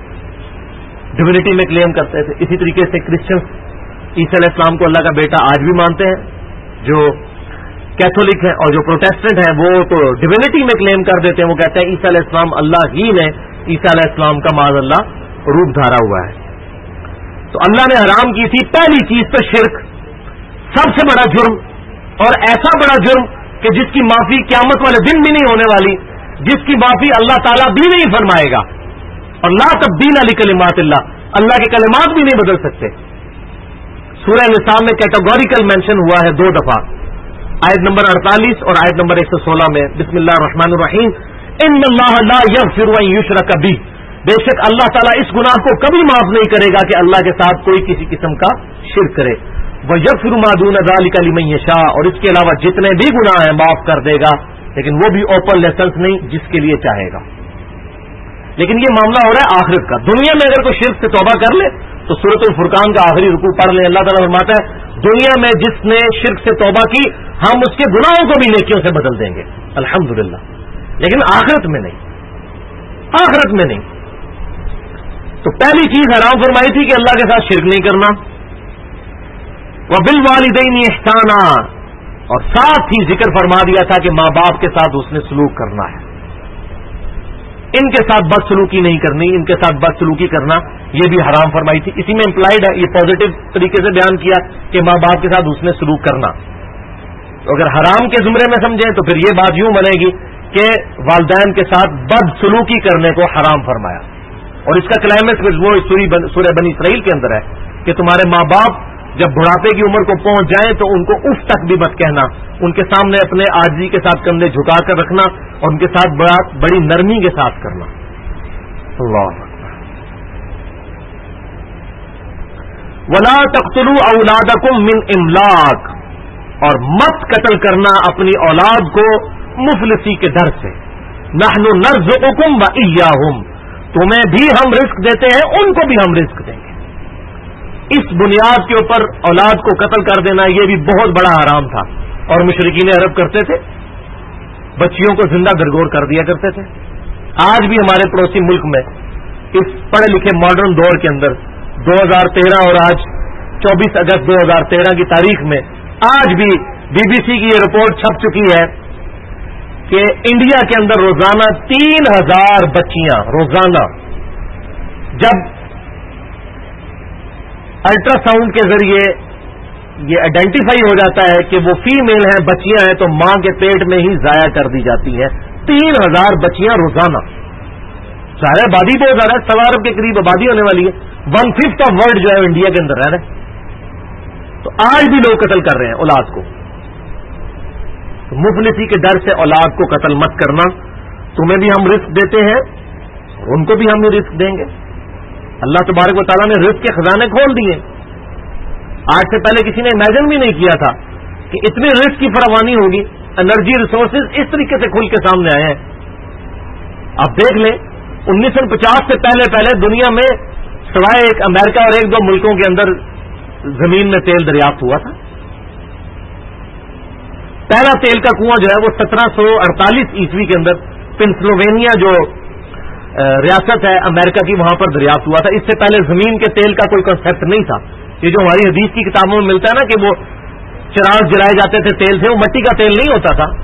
ڈیوینٹی میں کلیم کرتے تھے. اسی طریقے سے کرسچنس عیسی علیہ السلام کو اللہ کا بیٹا آج بھی مانتے ہیں. جو کیتھولک ہیں اور جو پروٹیسٹنٹ ہیں وہ تو ڈیوینٹی میں کلیم کر دیتے ہیں، وہ کہتے ہیں عیسی علیہ السلام اللہ ہی نے عیسی علیہ السلام کا معاذ اللہ روپ دھارا ہوا ہے. تو اللہ نے حرام کی تھی پہلی چیز تو شرک، سب سے بڑا جرم، اور ایسا بڑا جرم کہ جس کی معافی قیامت والے دن بھی نہیں ہونے والی، جس کی معافی اللہ تعالیٰ بھی نہیں فرمائے گا. اور لا تبدیل لکلمات اللہ، اللہ کے کلمات بھی نہیں بدل سکتے. سورہ نساء میں کیٹیگوریکل مینشن ہوا ہے 2 دفعہ، آیت نمبر 48 اور آیت نمبر 116 میں. بسم اللہ الرحمن الرحیم، ان اللہ لا یغفر ان یشرک بہ، بے شک اللہ تعالیٰ اس گناہ کو کبھی معاف نہیں کرے گا کہ اللہ کے ساتھ کوئی کسی قسم کا شرک کرے. وَيَغْفِرُ مَا دُونَ ذَلِكَ لِمَن يَشَاءُ، اور اس کے علاوہ جتنے بھی گناہ ہیں معاف کر دے گا، لیکن وہ بھی اوپن لائسنس نہیں، جس کے لیے چاہے گا. لیکن یہ معاملہ ہو رہا ہے آخرت کا. دنیا میں اگر کوئی شرک سے توبہ کر لے تو سورۃ الفرقان کا آخری رکوع پڑھ لیں، اللہ تعالیٰ فرماتا ہے دنیا میں جس نے شرک سے توبہ کی ہم اس کے گناہوں کو بھی نیکیوں سے بدل دیں گے الحمدللہ، لیکن آخرت میں نہیں، آخرت میں نہیں. تو پہلی چیز حرام فرمائی تھی کہ اللہ کے ساتھ شرک نہیں کرنا. وَبِالْوَالِدَيْنِ إِحْسَانًا، اور ساتھ ہی ذکر فرما دیا تھا کہ ماں باپ کے ساتھ اس نے سلوک کرنا ہے، ان کے ساتھ بدسلوکی نہیں کرنی، ان کے ساتھ بدسلوکی کرنا یہ بھی حرام فرمائی تھی. اسی میں امپلائڈ ہے، یہ پازیٹو طریقے سے بیان کیا کہ ماں باپ کے ساتھ اس نے سلوک کرنا. تو اگر حرام کے زمرے میں سمجھیں تو پھر یہ بات یوں بنے گی کہ والدین کے ساتھ بدسلوکی کرنے کو حرام فرمایا. اور اس کا کلائمیکس وہ سورہ بنی اسرائیل کے اندر ہے کہ تمہارے ماں باپ جب بڑھاپے کی عمر کو پہنچ جائیں تو ان کو اف تک بھی مت کہنا، ان کے سامنے اپنے عاجزی کے ساتھ کندھے جھکا کر رکھنا اور ان کے ساتھ بڑی نرمی کے ساتھ کرنا. اللہ وَلَا تَقْتُلُوا أَوْلَادَكُمْ مِنْ إِمْلَاقٍ، اور مت قتل کرنا اپنی اولاد کو مفلسی کے ڈر سے. نَحْنُ نَرْزُقُكُمْ وَإِيَّاهُمْ، تمہیں بھی ہم رزق دیتے ہیں ان کو بھی ہم رزق دیں گے. اس بنیاد کے اوپر اولاد کو قتل کر دینا یہ بھی بہت بڑا حرام تھا، اور مشرکین عرب کرتے تھے، بچیوں کو زندہ درگور کر دیا کرتے تھے. آج بھی ہمارے پڑوسی ملک میں اس پڑھے لکھے ماڈرن دور کے اندر 2013 اور آج 24 اگست 2013 کی تاریخ میں آج بھی BBC کی یہ رپورٹ چھپ چکی ہے کہ انڈیا کے اندر روزانہ 3000 بچیاں روزانہ جب الٹرا ساؤنڈ کے ذریعے یہ آئیڈینٹیفائی ہو جاتا ہے کہ وہ فیمیل ہیں، بچیاں ہیں، تو ماں کے پیٹ میں ہی ضائع کر دی جاتی ہیں. 3000 بچیاں روزانہ. ظاہر آبادی بہت زیادہ ہے، 1.25 ارب کے قریب آبادی ہونے والی ہے. 1/5 آف ورلڈ جو ہے انڈیا کے اندر رہ رہے ہیں. تو آج بھی لوگ قتل کر رہے ہیں اولاد کو. تو مفلسی کے ڈر سے اولاد کو قتل مت کرنا. تمہیں بھی ہم رزق دیتے ہیں ان کو بھی ہم رزق دیں گے. اللہ تبارک و تعالیٰ نے رزق کے خزانے کھول دیے. آج سے پہلے کسی نے امیجن بھی نہیں کیا تھا کہ اتنے رزق کی فراوانی ہوگی. انرجی ریسورسز اس طریقے سے کھل کے سامنے آئے ہیں. آپ دیکھ لیں 1950 سے پہلے دنیا میں سوائے ایک امریکہ اور 1-2 ملکوں کے اندر زمین میں تیل دریافت ہوا تھا. پہلا تیل کا کنواں جو ہے وہ 1748 عیسوی کے اندر پنسلوینیا جو ریاست ہے امریکہ کی وہاں پر دریافت ہوا تھا. اس سے پہلے زمین کے تیل کا کوئی کنسیپٹ نہیں تھا. یہ جو ہماری حدیث کی کتابوں میں ملتا ہے نا کہ وہ چراغ جلائے جاتے تھے تیل سے، وہ مٹی کا تیل نہیں ہوتا تھا،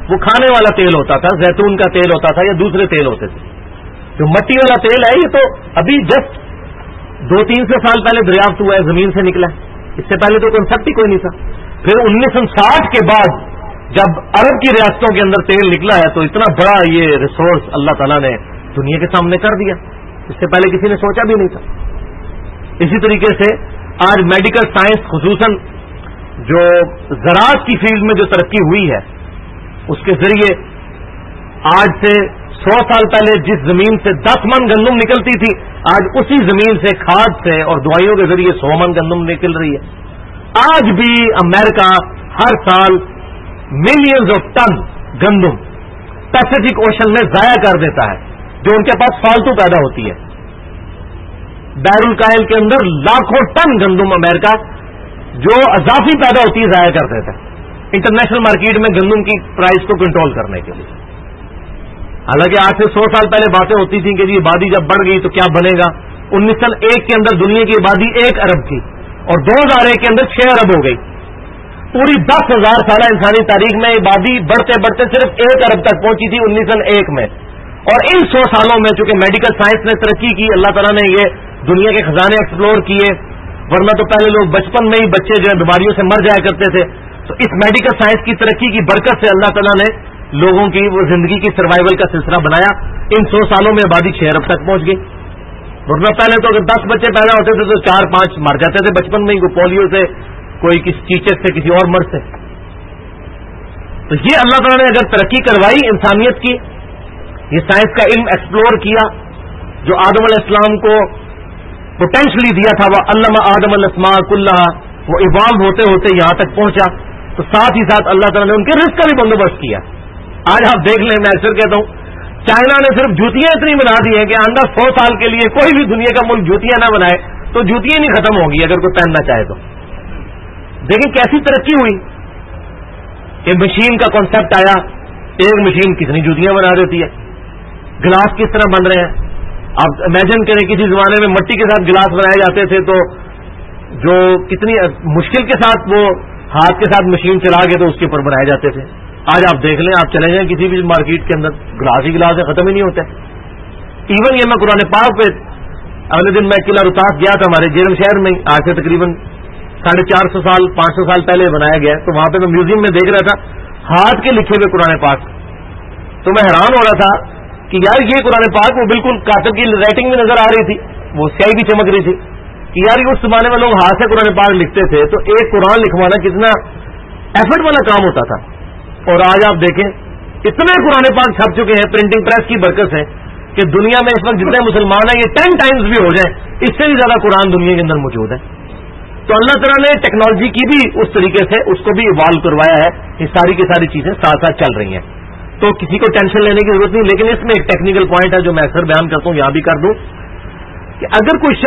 وہ کھانے والا تیل ہوتا تھا، زیتون کا تیل ہوتا تھا یا دوسرے تیل ہوتے تھے. جو مٹی والا تیل ہے یہ تو ابھی جسٹ 200-300 سال پہلے دریافت ہوا ہے، زمین سے نکلا ہے. اس سے پہلے تو کنسپٹ ہی کوئی نہیں تھا. پھر 1960 کے بعد جب عرب کی ریاستوں کے اندر تیل نکلا ہے تو اتنا بڑا یہ ریسورس اللہ تعالیٰ نے دنیا کے سامنے کر دیا. اس سے پہلے کسی نے سوچا بھی نہیں تھا. اسی طریقے سے آج میڈیکل سائنس خصوصاً جو زراعت کی فیلڈ میں جو ترقی ہوئی ہے اس کے ذریعے آج سے 100 سال پہلے جس زمین سے 10 من گندم نکلتی تھی آج اسی زمین سے کھاد سے اور دوائیوں کے ذریعے 100 من گندم نکل رہی ہے. آج بھی امریکہ ہر سال ملینز آف ٹن گندم پیسفک اوشن میں ضائع کر دیتا ہے جو ان کے پاس فالتو پیدا ہوتی ہے. بحر الکاہل کے اندر لاکھوں ٹن گندم امریکہ جو اضافی پیدا ہوتی ہے ضائع کر دیتا ہے انٹرنیشنل مارکیٹ میں گندم کی پرائز کو کنٹرول کرنے کے لیے. حالانکہ آج سے 100 سال پہلے باتیں ہوتی تھیں کہ جی آبادی جب بڑھ گئی تو کیا بنے گا. 1901 کے اندر دنیا کی آبادی 1 ارب تھی اور 2001 کے اندر 6 ارب ہو گئی. پوری 10,000 سالہ انسانی تاریخ میں آبادی بڑھتے بڑھتے صرف 1 ارب تک پہنچی تھی 1901 میں. اور ان 100 سالوں میں چونکہ میڈیکل سائنس نے ترقی کی، اللہ تعالیٰ نے یہ دنیا کے خزانے ایکسپلور کیے، ورنہ تو پہلے لوگ بچپن میں ہی بچے جو ہے بیماریوں سے مر جایا کرتے تھے. تو اس میڈیکل سائنس کی ترقی کی برکت سے اللہ تعالیٰ نے لوگوں کی وہ زندگی کی سروائیول کا سلسلہ بنایا. ان 100 سالوں میں آبادی 6 ارب تک پہنچ گئی. ورنہ پہلے تو اگر 10 بچے پیدا ہوتے تھے تو 4-5 مر جاتے تھے بچپن میں ہی، کوئی پولیو سے، کوئی کسی چیچک سے، کسی اور مرض سے. تو یہ اللہ تعالیٰ نے اگر ترقی کروائی انسانیت کی، یہ سائنس کا علم ایکسپلور کیا جو آدم علیہ السلام کو پوٹینشلی دیا تھا، وہ علم آدم الاسماء کلھا، وہ ایوالو ہوتے ہوتے یہاں تک پہنچا. تو ساتھ ہی ساتھ اللہ تعالیٰ نے ان کے رزق کا بھی بندوبست کیا. آج آپ دیکھ لیں، میں اکثر کہتا ہوں چائنا نے صرف جوتیاں اتنی بنا دی ہیں کہ آئندہ 100 سال کے لیے کوئی بھی دنیا کا ملک جوتیاں نہ بنائے تو جوتیاں نہیں ختم ہوں گی اگر کوئی پہننا چاہے تو. دیکھیں کیسی ترقی ہوئی. ایک مشین کا کانسیپٹ آیا، ایک مشین کتنی جوتیاں بنا دیتی ہے. گلاس کس طرح بن رہے ہیں آپ امیجن کریں. کسی زمانے میں مٹی کے ساتھ گلاس بنائے جاتے تھے تو جو کتنی مشکل کے ساتھ وہ ہاتھ کے ساتھ مشین چلا کے تو اس کے اوپر بنائے جاتے تھے. آج آپ دیکھ لیں، آپ چلے جائیں کسی بھی مارکیٹ کے اندر گلاس ہی گلاس ہے، ختم ہی نہیں ہوتے. ایون یہ میں قرآن پاک پہ اگلے دن میں قلعہ رطاس گیا تھا ہمارے جیرم شہر میں، آج سے تقریباً 450 سال 500 سال پہلے بنایا گیا. تو وہاں پہ میں میوزیم میں دیکھ رہا تھا ہاتھ کے لکھے ہوئے قرآن پاک. تو میں حیران ہو رہا تھا کہ یار یہ قرآن پاک وہ بالکل کاتب کی رائٹنگ بھی نظر آ رہی تھی، وہ سیاہی بھی چمک رہی تھی کہ یار اس زمانے میں لوگ ہاتھ سے قرآن پاک لکھتے تھے تو ایک قرآن لکھوانا کتنا ایفرٹ والا کام ہوتا تھا. اور آج آپ دیکھیں اتنے قرآن پاک چھپ چکے ہیں پرنٹنگ پریس کی برکت سے کہ دنیا میں اس وقت جتنے مسلمان ہیں یہ 10 ٹائمز بھی ہو جائیں، اس سے بھی زیادہ قرآن دنیا کے اندر موجود ہے. تو اللہ تعالیٰ نے ٹیکنالوجی کی بھی اس طریقے سے اس کو بھی ایوالو کروایا ہے. یہ ساری کی ساری چیزیں ساتھ ساتھ چل رہی ہیں تو کسی کو ٹینشن لینے کی ضرورت نہیں. لیکن اس میں ایک ٹیکنیکل پوائنٹ ہے جو میں اکثر بیان کرتا ہوں، یہاں بھی کر دوں کہ اگر کوئی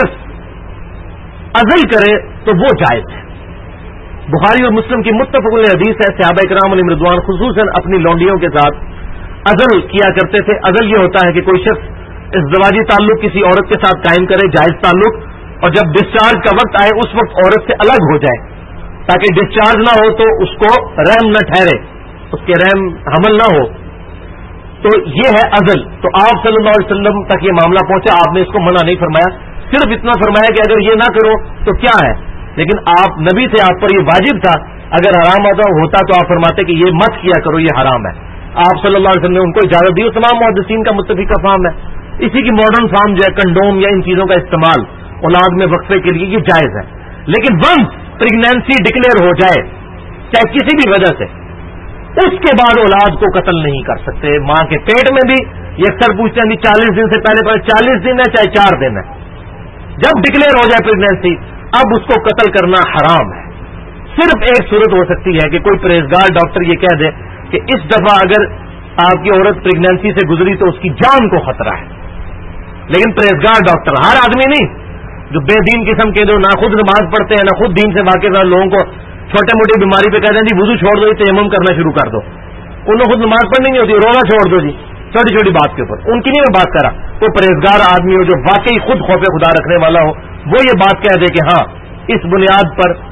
شخص عزل کرے تو وہ جائز ہے. بخاری اور مسلم کی متفق علیہ حدیث ہے، صحابہ کرام علیہم رضوان خصوصاً اپنی لونڈیوں کے ساتھ عزل کیا کرتے تھے. عزل یہ ہوتا ہے کہ کوئی شخص ازدواجی تعلق کسی عورت کے ساتھ قائم کرے، جائز تعلق، اور جب ڈسچارج کا وقت آئے اس وقت عورت سے الگ ہو جائے تاکہ ڈسچارج نہ ہو تو اس کو رحم نہ ٹھہرے، اس کے رحم حمل نہ ہو. تو یہ ہے عزل. تو آپ صلی اللہ علیہ وسلم تک یہ معاملہ پہنچا، آپ نے اس کو منع نہیں فرمایا، صرف اتنا فرمایا کہ اگر یہ نہ کرو تو کیا ہے. لیکن آپ نبی سے آپ پر یہ واجب تھا، اگر حرام ہوتا تو آپ فرماتے کہ یہ مت کیا کرو، یہ حرام ہے. آپ صلی اللہ علیہ وسلم نے ان کو اجازت دی. تمام محدثین کا متفقہ فہم ہے. اسی کی ماڈرن فارم جو ہے کنڈوم یا ان چیزوں کا استعمال اولاد میں وقفے کے لیے یہ جائز ہے. لیکن ونس پریگنینسی ڈکلیئر ہو جائے چاہے کسی بھی وجہ سے، اس کے بعد اولاد کو قتل نہیں کر سکتے. ماں کے پیٹ میں بھی یہ اکثر پوچھتے ہیں 40 دن سے پہلے 40 دن ہے چاہے 4 دن ہے، جب ڈکلیئر ہو جائے پریگنینسی اب اس کو قتل کرنا حرام ہے. صرف ایک صورت ہو سکتی ہے کہ کوئی پرہیزگار ڈاکٹر یہ کہہ دے کہ اس دفعہ اگر آپ کی عورت پریگنینسی سے گزری تو اس کی جان کو خطرہ ہے. لیکن پرہیزگار ڈاکٹر، ہر آدمی نہیں، جو بے دین قسم کے جو نہ خود نماز پڑھتے ہیں نہ خود دین سے واقف ہیں، لوگوں کو چھوٹے موٹی بیماری پہ کہتے ہیں جی وضو چھوڑ دو، تیمم کرنا شروع کر دو. انہوں خود نماز پڑھنی نہیں ہوتی، روزہ چھوڑ دو جی، چھوٹی چھوٹی بات کے اوپر. ان کی نہیں میں بات کر رہا. کوئی پرہیزگار آدمی ہو جو واقعی خود خوف خدا رکھنے والا ہو، وہ یہ بات کہہ دے کہ ہاں اس بنیاد پر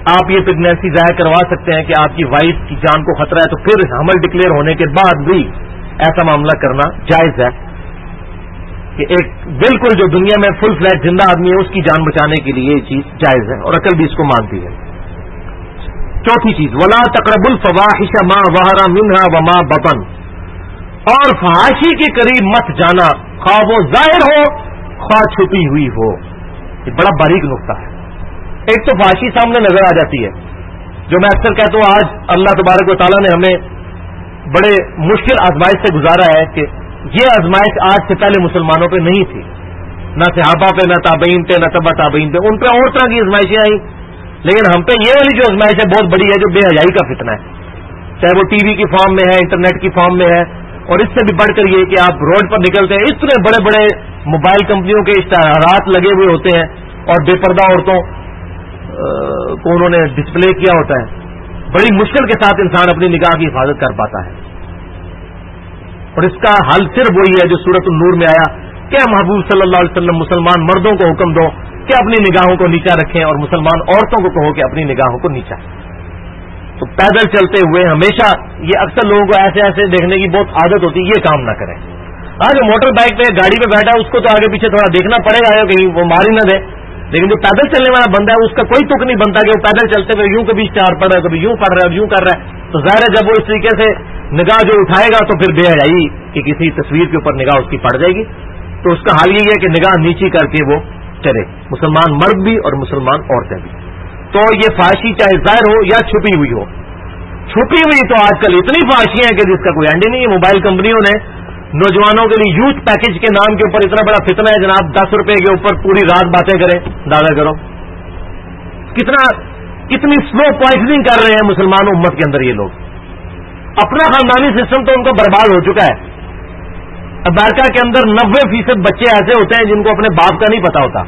آپ یہ پریگنینسی ظاہر کروا سکتے ہیں کہ آپ کی وائف کی جان کو خطرہ ہے، تو پھر حمل ڈکلیئر ہونے کے بعد بھی ایسا معاملہ کرنا جائز ہے کہ ایک بالکل جو دنیا میں فل فلیٹ زندہ آدمی ہے اس کی جان بچانے کے لیے یہ چیز جائز ہے، اور عقل بھی اس کو مانتی ہے۔ چوتھی چیز، ولا تقربوا الفواحش ما ظهر منها وما بطن، اور فحاشی کے قریب مت جانا، خواہ وہ ظاہر ہو خواہ چھپی ہوئی ہو۔ یہ بڑا باریک نقطہ ہے۔ ایک تو فحاشی سامنے نظر آ جاتی ہے، جو میں اکثر کہتا ہوں آج اللہ تبارک و تعالیٰ نے ہمیں بڑے مشکل آزمائش سے گزارا ہے کہ یہ آزمائش آج سے پہلے مسلمانوں پہ نہیں تھی، نہ صحابہ پہ، نہ تابعین پہ، نہ تبع تابعین پہ، ان پہ اور طرح کی آزمائشیں آئیں، لیکن ہم پہ یہ والی جو آزمائش ہے بہت بڑی ہے، جو بے حیائی کا فتنہ ہے، چاہے وہ ٹی وی کی فارم میں ہے، انٹرنیٹ کی فارم میں ہے، اور اس سے بھی بڑھ کر یہ کہ آپ روڈ پر نکلتے ہیں، اس طرح بڑے بڑے موبائل کمپنیوں کے اشتہارات لگے ہوئے ہوتے ہیں اور بے پردہ عورتوں کو انہوں نے ڈسپلے کیا ہوتا ہے، بڑی مشکل کے ساتھ انسان اپنی نگاہ کی حفاظت کر پاتا ہے، اور اس کا حل صرف وہی ہے جو سورۃ النور میں آیا کہ محبوب صلی اللہ علیہ وسلم مسلمان مردوں کو حکم دو کہ اپنی نگاہوں کو نیچا رکھیں، اور مسلمان عورتوں کو کہو کہ اپنی نگاہوں کو نیچا۔ تو پیدل چلتے ہوئے ہمیشہ یہ اکثر لوگوں کو ایسے ایسے دیکھنے کی بہت عادت ہوتی ہے، یہ کام نہ کریں۔ جو موٹر بائک پہ گاڑی پہ بیٹھا ہے اس کو تو آگے پیچھے تھوڑا دیکھنا پڑے گا کہیں وہ مار ہی نہ دے، لیکن جو پیدل چلنے والا بندہ ہے اس کا کوئی تک نہیں بنتا کہ وہ پیدل چلتے ہوئے یوں کبھی اشتہار پڑھ رہا ہے، کبھی یوں پڑھ رہا ہے، یوں کر رہا ہے، تو ظاہر ہے جب وہ اس طریقے سے نگاہ جو اٹھائے گا تو پھر بے حیائی کہ کسی تصویر کے اوپر نگاہ اس کی پڑ جائے گی۔ تو اس کا حل یہ ہے کہ نگاہ نیچی کر کے وہ چلے، مسلمان مرد بھی اور مسلمان عورتیں بھی۔ تو یہ فحاشی چاہے ظاہر ہو یا چھپی ہوئی ہو، چھپی ہوئی تو آج کل اتنی فحاشیاں ہیں کہ جس کا کوئی اینڈ ہی نہیں ہے۔ موبائل کمپنیوں نے نوجوانوں کے لیے یوتھ پیکج کے نام کے اوپر اتنا بڑا فتنہ ہے جناب، 10 روپے کے اوپر پوری رات باتیں کریں، دادا کرو، کتنی سلو پوائزننگ کر رہے ہیں مسلمان امت کے اندر یہ لوگ۔ اپنا خاندانی سسٹم تو ان کو برباد ہو چکا ہے۔ امریکہ کے اندر 90% بچے ایسے ہوتے ہیں جن کو اپنے باپ کا نہیں پتا ہوتا،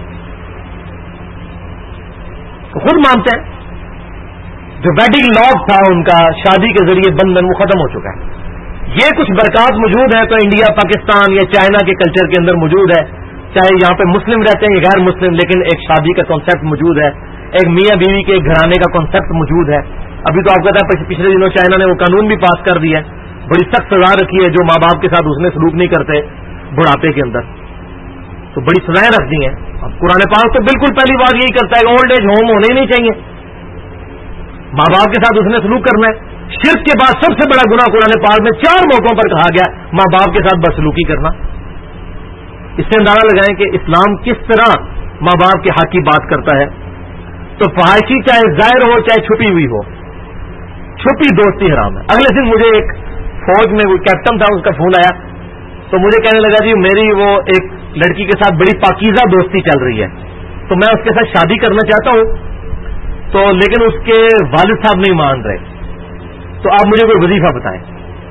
تو خود مانتے ہیں جو ویڈنگ لاگ تھا ان کا شادی کے ذریعے بندھن وہ ختم ہو چکا ہے۔ یہ کچھ برکات موجود ہے تو انڈیا، پاکستان یا چائنا کے کلچر کے اندر موجود ہے، چاہے یہاں پہ مسلم رہتے ہیں یا غیر مسلم، لیکن ایک شادی کا کانسیپٹ موجود ہے، ایک میاں بیوی کے گھرانے کا کانسیپٹ موجود ہے۔ ابھی تو آپ کہتا ہے پچھلے دنوں چائنا نے وہ قانون بھی پاس کر دیا ہے، بڑی سخت سزا رکھی ہے جو ماں باپ کے ساتھ اس میں سلوک نہیں کرتے بڑھاپے کے اندر، تو بڑی سزائیں رکھ دی ہیں۔ اب قرآن پاک تو بالکل پہلی بات یہی کرتا ہے کہ اولڈ ایج ہوم ہونے ہی نہیں چاہیے، ماں باپ کے ساتھ اس نے سلوک کرنا ہے۔ شرک کے بعد سب سے بڑا گناہ قرآن پاک میں 4 موقعوں پر کہا گیا ماں باپ کے ساتھ بدسلوکی کرنا۔ اس سے اندازہ لگائیں کہ اسلام کس طرح ماں باپ کے حق کی بات کرتا ہے۔ تو فحاشی چاہے ظاہر ہو چاہے چھپی ہوئی ہو، چھپی دوستی حرام ہے۔ اگلے دن مجھے ایک فوج میں کوئی کیپٹن تھا، اس کا فون آیا تو مجھے کہنے لگا جی میری وہ ایک لڑکی کے ساتھ بڑی پاکیزہ دوستی چل رہی ہے، تو میں اس کے ساتھ شادی کرنا چاہتا ہوں، تو لیکن اس کے والد صاحب نہیں مان رہے، تو آپ مجھے کوئی وظیفہ بتائیں۔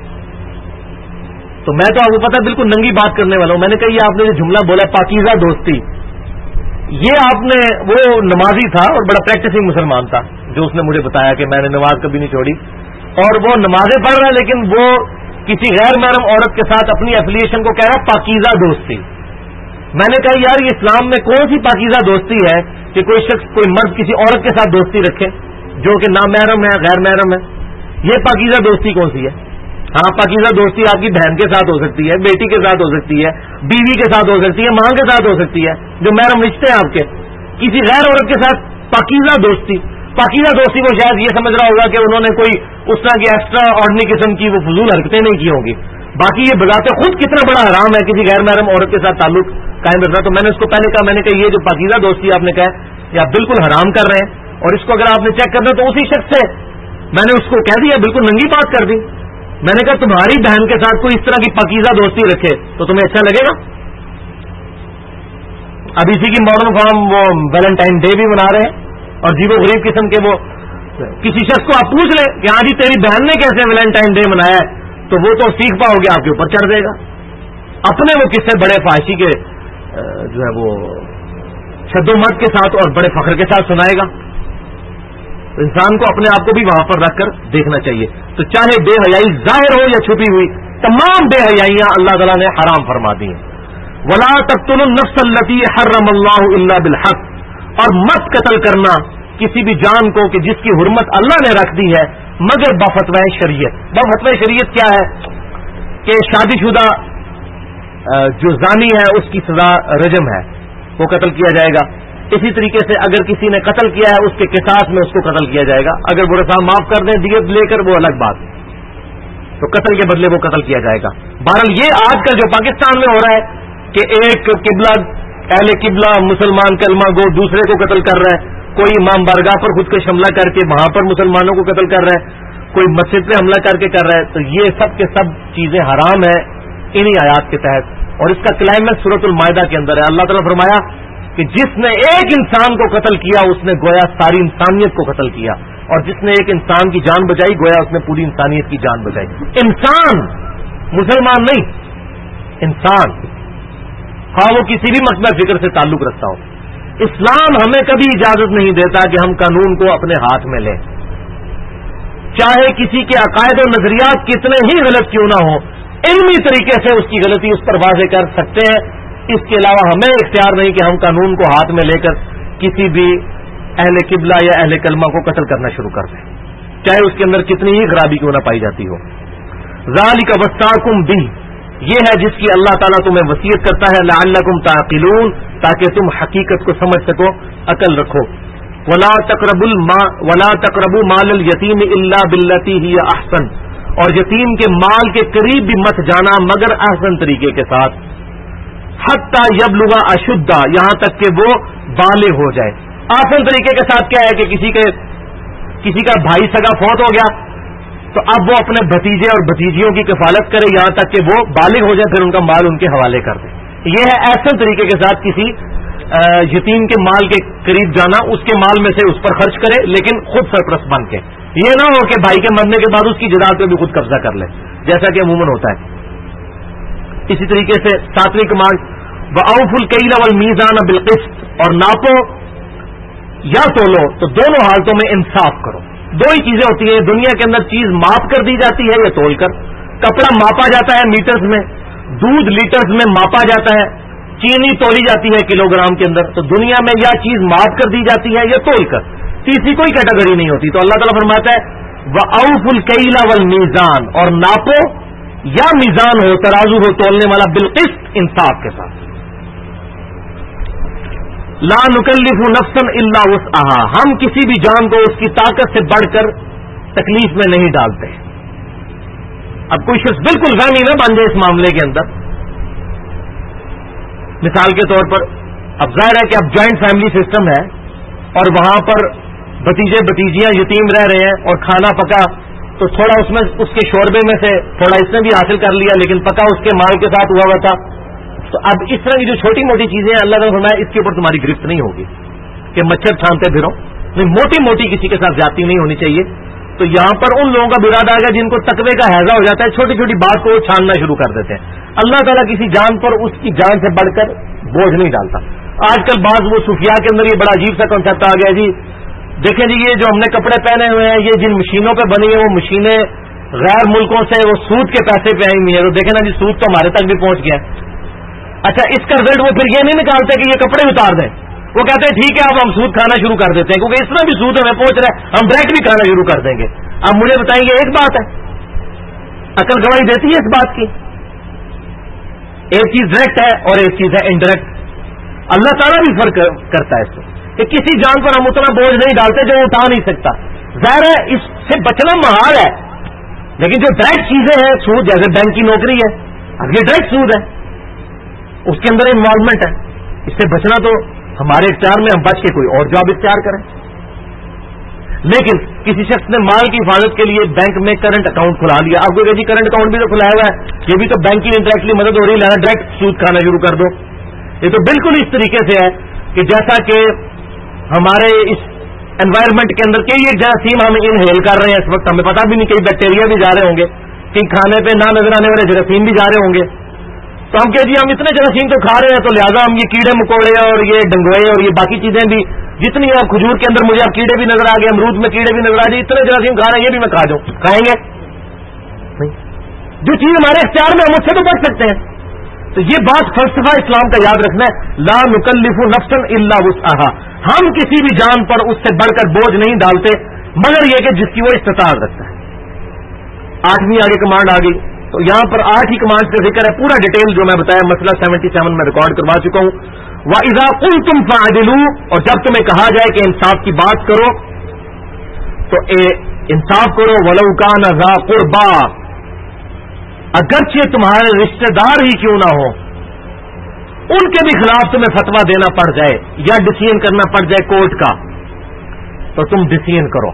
تو میں تو آپ کو پتا بالکل ننگی بات کرنے والا ہوں، میں نے کہا یہ آپ نے جو جملہ بولا پاکیزہ دوستی، یہ آپ نے، وہ نمازی تھا اور بڑا پریکٹسنگ مسلمان تھا جو اس نے مجھے بتایا کہ میں نے نماز کبھی نہیں چھوڑی، اور وہ نمازیں پڑھ رہا ہے لیکن وہ کسی غیر محرم عورت کے ساتھ اپنی ایفیلیشن کو کہہ رہا پاکیزہ دوستی۔ میں نے کہا یار یہ اسلام میں کون سی پاکیزہ دوستی ہے کہ کوئی شخص کوئی مرد کسی عورت کے ساتھ دوستی رکھے جو کہ نامحرم ہے، غیر محرم ہے، یہ پاکیزہ دوستی کون سی ہے؟ ہاں پاکیزہ دوستی آپ کی بہن کے ساتھ ہو سکتی ہے، بیٹی کے ساتھ ہو سکتی ہے، بیوی کے ساتھ ہو سکتی ہے، ماں کے ساتھ ہو سکتی ہے، جو محرم رشتے ہیں آپ کے۔ کسی غیر عورت کے ساتھ پاکیزہ دوستی، پاکیزہ دوستی کو شاید یہ سمجھ رہا ہوگا کہ انہوں نے کوئی اس طرح کی ایکسٹرا آرڈنری قسم کی وہ فضول حرکتیں نہیں کی ہوں گی، باقی یہ بذات خود کتنا بڑا حرام ہے کسی غیر محرم عورت کے ساتھ تعلق قائم رکھنا۔ تو میں نے اس کو پہلے کہا، میں نے کہا یہ جو پاکیزہ دوستی آپ نے کہا یہ آپ بالکل حرام کر رہے ہیں، اور اس کو اگر آپ نے چیک کرنا تو اسی شخص سے میں نے اس کو کہہ دیا، بالکل ننگی بات کر دی۔ میں نے کہا تمہاری بہن کے ساتھ کوئی اس طرح کی پاکیزہ دوستی رکھے تو تمہیں اچھا لگے گا؟ اب اسی کی ماڈرن فارم وہ ویلنٹائن ڈے بھی منا رہے ہیں، اور عجیب و غریب قسم کے وہ کسی شخص کو آپ پوچھ لیں کہ ہاں جی تیری بہن نے کیسے ویلنٹائن ڈے منایا ہے، تو وہ تو سیکھ پاؤ گے آپ کے اوپر چڑھ دے گا، اپنے وہ قصے بڑے فحاشی کے جو ہے وہ شد و مت کے ساتھ اور بڑے فخر کے ساتھ سنائے گا۔ انسان کو اپنے آپ کو بھی وہاں پر رکھ کر دیکھنا چاہیے۔ تو چاہے بے حیائی ظاہر ہو یا چھپی ہوئی، تمام بے حیائیاں اللہ تعالیٰ نے حرام فرما دی ہیں۔ وَلَا تَقْتُلُوا النَّفْسَ الَّتِي حَرَّمَ اللَّهُ إِلَّا بِالْحَقِّ، اور مت قتل کرنا کسی بھی جان کو کہ جس کی حرمت اللہ نے رکھ دی ہے مگر بفتوی شریعت. بفتوی شریعت کیا ہے کہ شادی شدہ جو زانی ہے اس کی سزا رجم ہے, وہ قتل کیا جائے گا. اسی طریقے سے اگر کسی نے قتل کیا ہے اس کے قصاص میں اس کو قتل کیا جائے گا. اگر برے صاحب معاف کر دیں دیت لے کر وہ الگ بات, تو قتل کے بدلے وہ قتل کیا جائے گا. بہرحال یہ آج کل جو پاکستان میں ہو رہا ہے کہ ایک قبلہ اہل قبلہ مسلمان کلمہ گو دوسرے کو قتل کر رہا ہے, کوئی امام بارگاہ پر خود کو حملہ کر کے وہاں پر مسلمانوں کو قتل کر رہا ہے, کوئی مسجد پہ حملہ کر کے کر رہا ہے, تو یہ سب کے سب چیزیں حرام ہیں انہی آیات کے تحت. اور اس کا کلائمیکس سورۃ المائدہ کے اندر ہے. اللہ تعالیٰ فرمایا کہ جس نے ایک انسان کو قتل کیا اس نے گویا ساری انسانیت کو قتل کیا, اور جس نے ایک انسان کی جان بچائی گویا اس نے پوری انسانیت کی جان بچائی. انسان, مسلمان نہیں, انسان, ہاں وہ کسی بھی مقصد فکر سے تعلق رکھتا ہو. اسلام ہمیں کبھی اجازت نہیں دیتا کہ ہم قانون کو اپنے ہاتھ میں لیں, چاہے کسی کے عقائد و نظریات کتنے ہی غلط کیوں نہ ہوں, علمی طریقے سے اس کی غلطی اس پر واضح کر سکتے ہیں. اس کے علاوہ ہمیں اختیار نہیں کہ ہم قانون کو ہاتھ میں لے کر کسی بھی اہل قبلہ یا اہل کلمہ کو قتل کرنا شروع کر دیں, چاہے اس کے اندر کتنی ہی خرابی کیوں نہ پائی جاتی ہو. ذالک وصاکم بہ, یہ ہے جس کی اللہ تعالیٰ تمہیں وصیت کرتا ہے, لعلکم تعقلون, تاکہ تم حقیقت کو سمجھ سکو, عقل رکھو. ولا تقربوا مال الیتیم الا باللتی ہی احسن, اور یتیم کے مال کے قریب بھی مت جانا مگر احسن طریقے کے ساتھ. حتی یبلغ اشدہ, یہاں تک کہ وہ بالغ ہو جائے. احسن طریقے کے ساتھ کیا ہے کہ کسی کا بھائی سگا فوت ہو گیا تو اب وہ اپنے بھتیجے اور بھتیجیوں کی کفالت کرے یہاں تک کہ وہ بالغ ہو جائے, پھر ان کا مال ان کے حوالے کر دے. یہ ہے احسن طریقے کے ساتھ کسی یتیم کے مال کے قریب جانا, اس کے مال میں سے اس پر خرچ کرے لیکن خود سرپرست بن کے. یہ نہ ہو کہ بھائی کے مرنے کے بعد اس کی جائیداد پہ بھی خود قبضہ کر لے, جیسا کہ عموماً ہوتا ہے. اسی طریقے سے 7ویں کمانڈ, وَأَوْفُوا الْكَيْلَ وَالْمِيزَانَ بِالْقِسْطِ, اور ناپو یا تولو تو دونوں حالتوں میں انصاف کرو. دو ہی چیزیں ہوتی ہیں دنیا کے اندر, چیز ماپ کر دی جاتی ہے یا تول کر. کپڑا ماپا جاتا ہے میٹرز میں, دودھ لیٹرز میں ماپا جاتا ہے, چینی تولی جاتی ہے کلو گرام کے اندر. تو دنیا میں یا چیز ماپ کر دی جاتی ہے یا تول کر, تیسری کوئی کیٹیگری نہیں ہوتی. تو اللہ تعالیٰ فرماتا ہے وَأَوْفُوا الْكَيْلَ وَالْمِيزَانَ, اور ناپو یا میزان ہو, ترازو ہو تولنے والا, بالقسط, انصاف کے ساتھ. لا نکلف نفسا الا وسعها, ہم کسی بھی جان کو اس کی طاقت سے بڑھ کر تکلیف میں نہیں ڈالتے. اب کوئی شخص بالکل وہمی نہ بن جائے اس معاملے کے اندر. مثال کے طور پر اب ظاہر ہے کہ اب جوائنٹ فیملی سسٹم ہے اور وہاں پر بھتیجے بھتیجیاں یتیم رہ رہے ہیں اور کھانا پکا تو تھوڑا اس میں اس کے شوربے میں سے تھوڑا اس نے بھی حاصل کر لیا, لیکن پکا اس کے مال کے ساتھ ہوا ہوا تھا. تو اب اس طرح کی جو چھوٹی موٹی چیزیں ہیں اللہ تعالیٰ نے فرمایا اس کے اوپر تمہاری گرفت نہیں ہوگی کہ مچھر چھانتے پھرو, نہیں, موٹی موٹی کسی کے ساتھ زیادتی نہیں ہونی چاہیے. تو یہاں پر ان لوگوں کا براد آئے گا جن کو تقوی کا ہیضہ ہو جاتا ہے, چھوٹی چھوٹی بات کو وہ چھاننا شروع کر دیتے ہیں. اللہ تعالیٰ کسی جان پر اس کی جان سے بڑھ کر بوجھ نہیں ڈالتا. آج کل بعض وہ صوفیاء کے اندر یہ بڑا عجیب سا کنسیپٹ آ گیا, جی دیکھیں جی یہ جو ہم نے کپڑے پہنے ہوئے ہیں یہ جن مشینوں پہ بنی ہیں وہ مشینیں غیر ملکوں سے وہ سود کے پیسے پہ آئی ہوئی ہیں, تو دیکھیں نا جی سود تو ہمارے تک بھی پہنچ گیا. اچھا اس کا رزلٹ وہ پھر یہ نہیں نکالتے کہ یہ کپڑے اتار دیں, وہ کہتے ہیں ٹھیک ہے اب ہم سود کھانا شروع کر دیتے ہیں کیونکہ اس میں بھی سود ہمیں پہنچ رہا ہے, ہم ڈائریکٹ بھی کھانا شروع کر دیں گے. اب مجھے بتائیں گے ایک بات ہے, عقل گواہی دیتی ہے اس بات کی, ایک چیز ڈائریکٹ ہے اور ایک چیز ہے انڈائریکٹ. اللہ تعالیٰ بھی فرق کرتا ہے اس کو کہ کسی جان پر ہم اتنا بوجھ نہیں ڈالتے جو اٹھا نہیں سکتا. ظاہر ہے اس سے بچنا محال ہے, لیکن جو ڈائریکٹ چیزیں ہیں سود, جیسے بینک کی نوکری ہے, اب یہ ڈائریکٹ سود ہے, اس کے اندر انوالومنٹ ہے, اس سے بچنا تو ہمارے اختیار میں, ہم بچ کے کوئی اور جاب اختیار کریں. لیکن کسی شخص نے مال کی حفاظت کے لیے بینک میں کرنٹ اکاؤنٹ کھلا لیا, آپ کو کہ جی کرنٹ اکاؤنٹ بھی تو کھلایا ہوا ہے, یہ بھی تو بینک کی انڈائریکٹلی مدد ہو رہی ہے, ڈائریکٹ سود کھانا شروع کر دو. یہ تو بالکل اس طریقے سے ہے کہ جیسا کہ ہمارے اس انوائرمنٹ کے اندر کئی ایک جراثیم ہم انہیل کر رہے ہیں اس وقت, ہمیں پتا بھی نہیں, کئی بیکٹیریا بھی جا رہے ہوں گے, کئی کھانے پہ نہ نظر آنے والے جراثیم بھی جا رہے ہوں گے. تو ہم کہ جی ہم اتنے جراثیم تو کھا رہے ہیں تو لہٰذا ہم یہ کیڑے مکوڑے اور یہ ڈنگوئے اور یہ باقی چیزیں بھی جتنی ہیں, کھجور کے اندر مجھے اب کیڑے بھی نظر آ گئے, امرود میں کیڑے بھی نظر آ گئے, اتنے جراثیم کھا رہے ہیں یہ بھی میں کھا جاؤں, کھائیں گے نہیں. جو چیز ہمارے اختیار میں ہم اس سے تو بچ سکتے ہیں, تو یہ بات فلسفہ اسلام کا یاد رکھنا ہے، لا نکلف نفسا الا وسعها، ہم کسی بھی جان پر اس سے بڑھ کر بوجھ نہیں ڈالتے مگر یہ کہ جس کی وہ استطاعت رکھتا ہے۔ 8ویں آگے کمانڈ آ گئی، تو یہاں پر 8 ہی کمانڈ کا ذکر ہے، پورا ڈیٹیل جو میں بتایا مسئلہ 77 میں ریکارڈ کروا چکا ہوں۔ وَإِذَا قُلْتُمْ فَعْدِلُوا، اور جب تمہیں کہا جائے کہ انصاف کی بات کرو تو انصاف کرو، وَلَوْ كَانَ ذَا قُرْبَىٰ، اگرچہ تمہارے رشتہ دار ہی کیوں نہ ہو، ان کے بھی خلاف تمہیں فتویٰ دینا پڑ جائے یا ڈسیژن کرنا پڑ جائے کورٹ کا، تو تم ڈسیژن کرو۔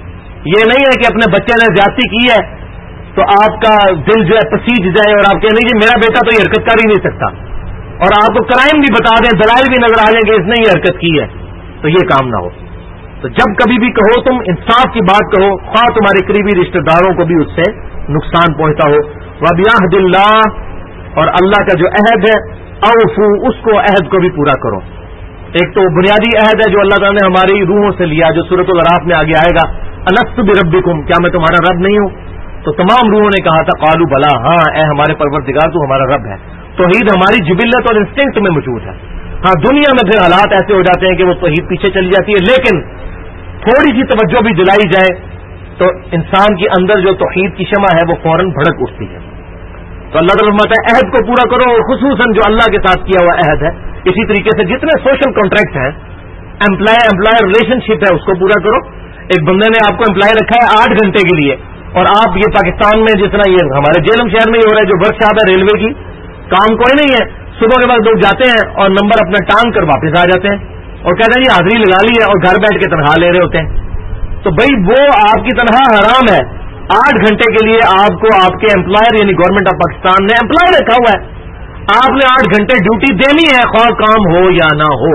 یہ نہیں ہے کہ اپنے بچے نے زیادتی کی ہے تو آپ کا دل جو ہے پسیج جائے اور آپ کہیں نہیں جی میرا بیٹا تو یہ حرکت کر ہی نہیں سکتا، اور آپ کو کرائم بھی بتا دیں، دلائل بھی نظر آ جائیں کہ اس نے یہ حرکت کی ہے، تو یہ کام نہ ہو۔ تو جب کبھی بھی کہو تم انصاف کی بات کہو، خواہ تمہارے قریبی رشتہ داروں کو بھی اس سے نقصان پہنچتا ہو۔ وَبِعَهْدِ اللَّهِ، اور اللہ کا جو عہد ہے، اوفو، اس کو عہد کو بھی پورا کرو۔ ایک تو بنیادی عہد ہے جو اللہ تعالیٰ نے ہماری روحوں سے لیا، جو سورۃ الاعراف میں آگے آئے گا، الست بربکم، کیا میں تمہارا رب نہیں ہوں؟ تو تمام روحوں نے کہا تھا قالوا بلا، ہاں اے ہمارے پروردگار تو ہمارا رب ہے۔ توحید ہماری جبلت اور انسٹنکٹ میں موجود ہے۔ ہاں دنیا میں پھر حالات ایسے ہو جاتے ہیں کہ وہ توحید پیچھے چلی جاتی ہے، لیکن تھوڑی سی توجہ بھی دلائی جائے تو انسان کے اندر جو توحید کی شمع ہے وہ فوراً بھڑک اٹھتی ہے۔ تو اللہ تعالیٰ فرماتا ہے عہد کو پورا کرو، اور خصوصاً جو اللہ کے ساتھ کیا ہوا عہد ہے۔ اسی طریقے سے جتنے سوشل کانٹریکٹ ہیں، امپلائر ریلیشن شپ ہے، اس کو پورا کرو۔ ایک بندے نے آپ کو امپلائی رکھا ہے 8 گھنٹے کے لیے، اور آپ یہ پاکستان میں جس طرح یہ ہمارے جیلم شہر میں یہ ہو رہا ہے، جو ورک شاپ ہے ریلوے کی، کام کوئی نہیں ہے، صبح کے بعد لوگ جاتے ہیں اور نمبر اپنا ٹانگ کر واپس آ جاتے ہیں اور کہتے ہیں یہ حاضری لگا لی ہے، اور گھر بیٹھ کے تنخواہ لے رہے ہوتے ہیں۔ تو بھائی وہ آپ کی تنخواہ حرام ہے۔ 8 گھنٹے کے لیے آپ کو آپ کے امپلائر یعنی گورنمنٹ آف پاکستان نے امپلائی رکھا ہوا ہے، آپ نے 8 گھنٹے ڈیوٹی دینی ہے، خواہ کام ہو یا نہ ہو۔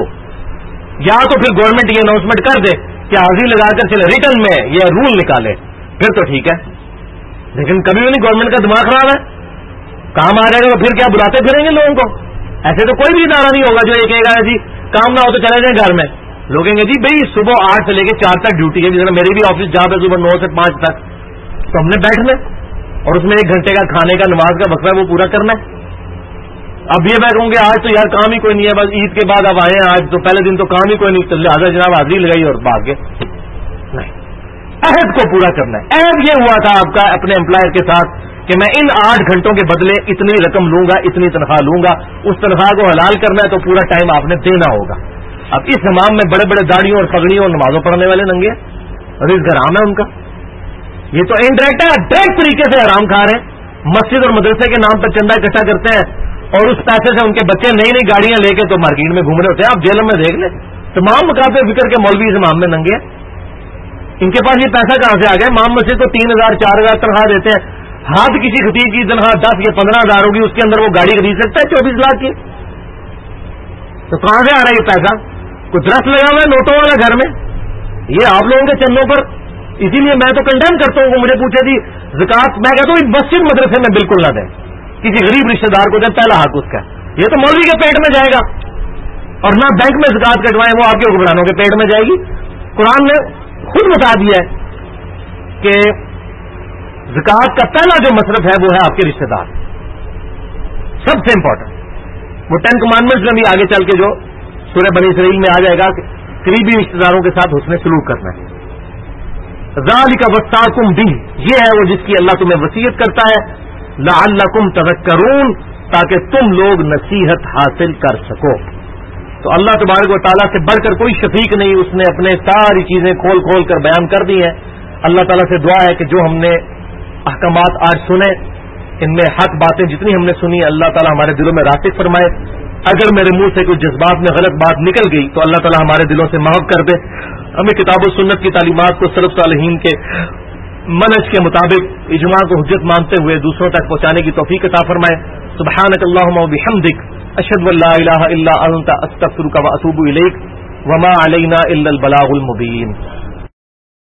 یا تو پھر گورنمنٹ یہ اناؤنسمنٹ کر دے کہ حاضری لگا کر چلے، ریٹرن میں یہ رول نکالے، پھر تو ٹھیک ہے، لیکن کبھی بھی نہیں۔ گورنمنٹ کا دماغ خراب ہے، کام آ جائے گا پھر کیا بلاتے پھریں گے لوگوں کو؟ ایسے تو کوئی بھی ادارہ نہیں ہوگا جو یہ کہے گا جی کام نہ ہو تو چلے جائیں گھر میں۔ لوگ کہیں گے جی بھائی صبح 8 سے لے کے 4 تک ڈیوٹی ہے، جس طرح میری بھی آفس جاب ہے صبح 9 سے 5 تک، تو ہم نے بیٹھنا اور اس میں 1 گھنٹے کا کھانے کا نماز کا وقفہ ہے وہ پورا کرنا ہے۔ اب یہ میں کہوں گے آج تو یار کام ہی کوئی نہیں ہے، بس عید کے بعد اب آئے ہیں، آج تو پہلے دن تو کام ہی کوئی نہیں، تو لہٰذا جناب حاضری لگائی اور بھاگ گئے۔ نہیں، عہد کو پورا کرنا ہے۔ عہد یہ ہوا تھا آپ کا اپنے امپلائر کے ساتھ کہ میں ان 8 گھنٹوں کے بدلے اتنی رقم لوں گا، اتنی تنخواہ لوں گا، اس تنخواہ کو حلال کرنا ہے تو پورا ٹائم آپ نے دینا ہوگا۔ اب اس امام میں بڑے بڑے داڑیوں اور پگڑیوں اور نمازوں پڑھنے والے ننگے رزق حرام ہے ان کا، یہ تو انڈائریکٹ ہے، ڈائریکٹ طریقے سے حرام کھا رہے ہیں۔ مسجد اور مدرسے کے نام پر چندہ اکٹھا کرتے ہیں اور اس پیسے سے ان کے بچے نئی نئی گاڑیاں لے کے تو مارکیٹ میں گھوم رہے ہوتے ہیں۔ آپ جیلوں میں دیکھ لیں، تمام مقابلے فکر کے مولوی اس امام میں ننگے ہیں، ان کے پاس یہ پیسہ کہاں سے آ گیا؟ امام مسجد کو 3000 4000 تنخواہ دیتے ہیں، ہاتھ کسی خطیب کی تنخواہ 10 یا 15,000 ہوگی، اس کے اندر وہ گاڑی خرید سکتا ہے 24 لاکھ کی، تو کہاں سے آ رہا ہے یہ پیسہ؟ کوئی درخت لگا ہوا ہے نوٹوں والا گھر میں؟ یہ آپ لوگوں کے چندوں پر۔ اسی لیے میں تو کنڈیم کرتا ہوں، مجھے پوچھے تھی زکات، میں کہتا ہوں مسجد مدرسے میں بالکل نہ دیں، کسی غریب رشتہ دار کو دیں، پہلا حق اس کا ہے۔ یہ تو مولوی کے پیٹ میں جائے گا، اور نہ بینک میں زکات کٹوائیں، وہ آپ کے حکمرانوں کے پیٹ میں جائے گی۔ قرآن نے خود بتا دیا ہے کہ زکات کا پہلا جو مصرف ہے وہ ہے آپ کے رشتہ دار، سب سے امپورٹنٹ۔ وہ 10 کمانڈمنٹس میں بھی آگے چل کے جو سورہ بنی اسرائیل میں آ جائے گا کہ قریبی رشتہ داروں کے ساتھ حسن سلوک کرنا ہے۔ ذالک وصاکم بہ، یہ ہے وہ جس کی اللہ تمہیں وصیت کرتا ہے، لعلکم تذکرون، تاکہ تم لوگ نصیحت حاصل کر سکو۔ تو اللہ تبارک و تعالیٰ سے بڑھ کر کوئی شفیق نہیں، اس نے اپنے ساری چیزیں کھول کھول کر بیان کر دی ہیں۔ اللہ تعالیٰ سے دعا ہے کہ جو ہم نے احکامات آج سنے، ان میں حق باتیں جتنی ہم نے سنی اللہ تعالیٰ ہمارے دلوں میں راسخ فرمائے۔ اگر میرے منہ سے کوئی جذبات میں غلط بات نکل گئی تو اللہ تعالیٰ ہمارے دلوں سے معاف کر دے، ہمیں کتاب و سنت کی تعلیمات کو سلف صالحین کے منہج کے مطابق اجماع کو حجت مانتے ہوئے دوسروں تک پہنچانے کی توفیق عطا فرمائے۔ سبحانک اللہم و بحمدک، اشہد ان لا الہ الا انت، استغفرک و اتوب الیک، وما علینا الا البلاغ المبین۔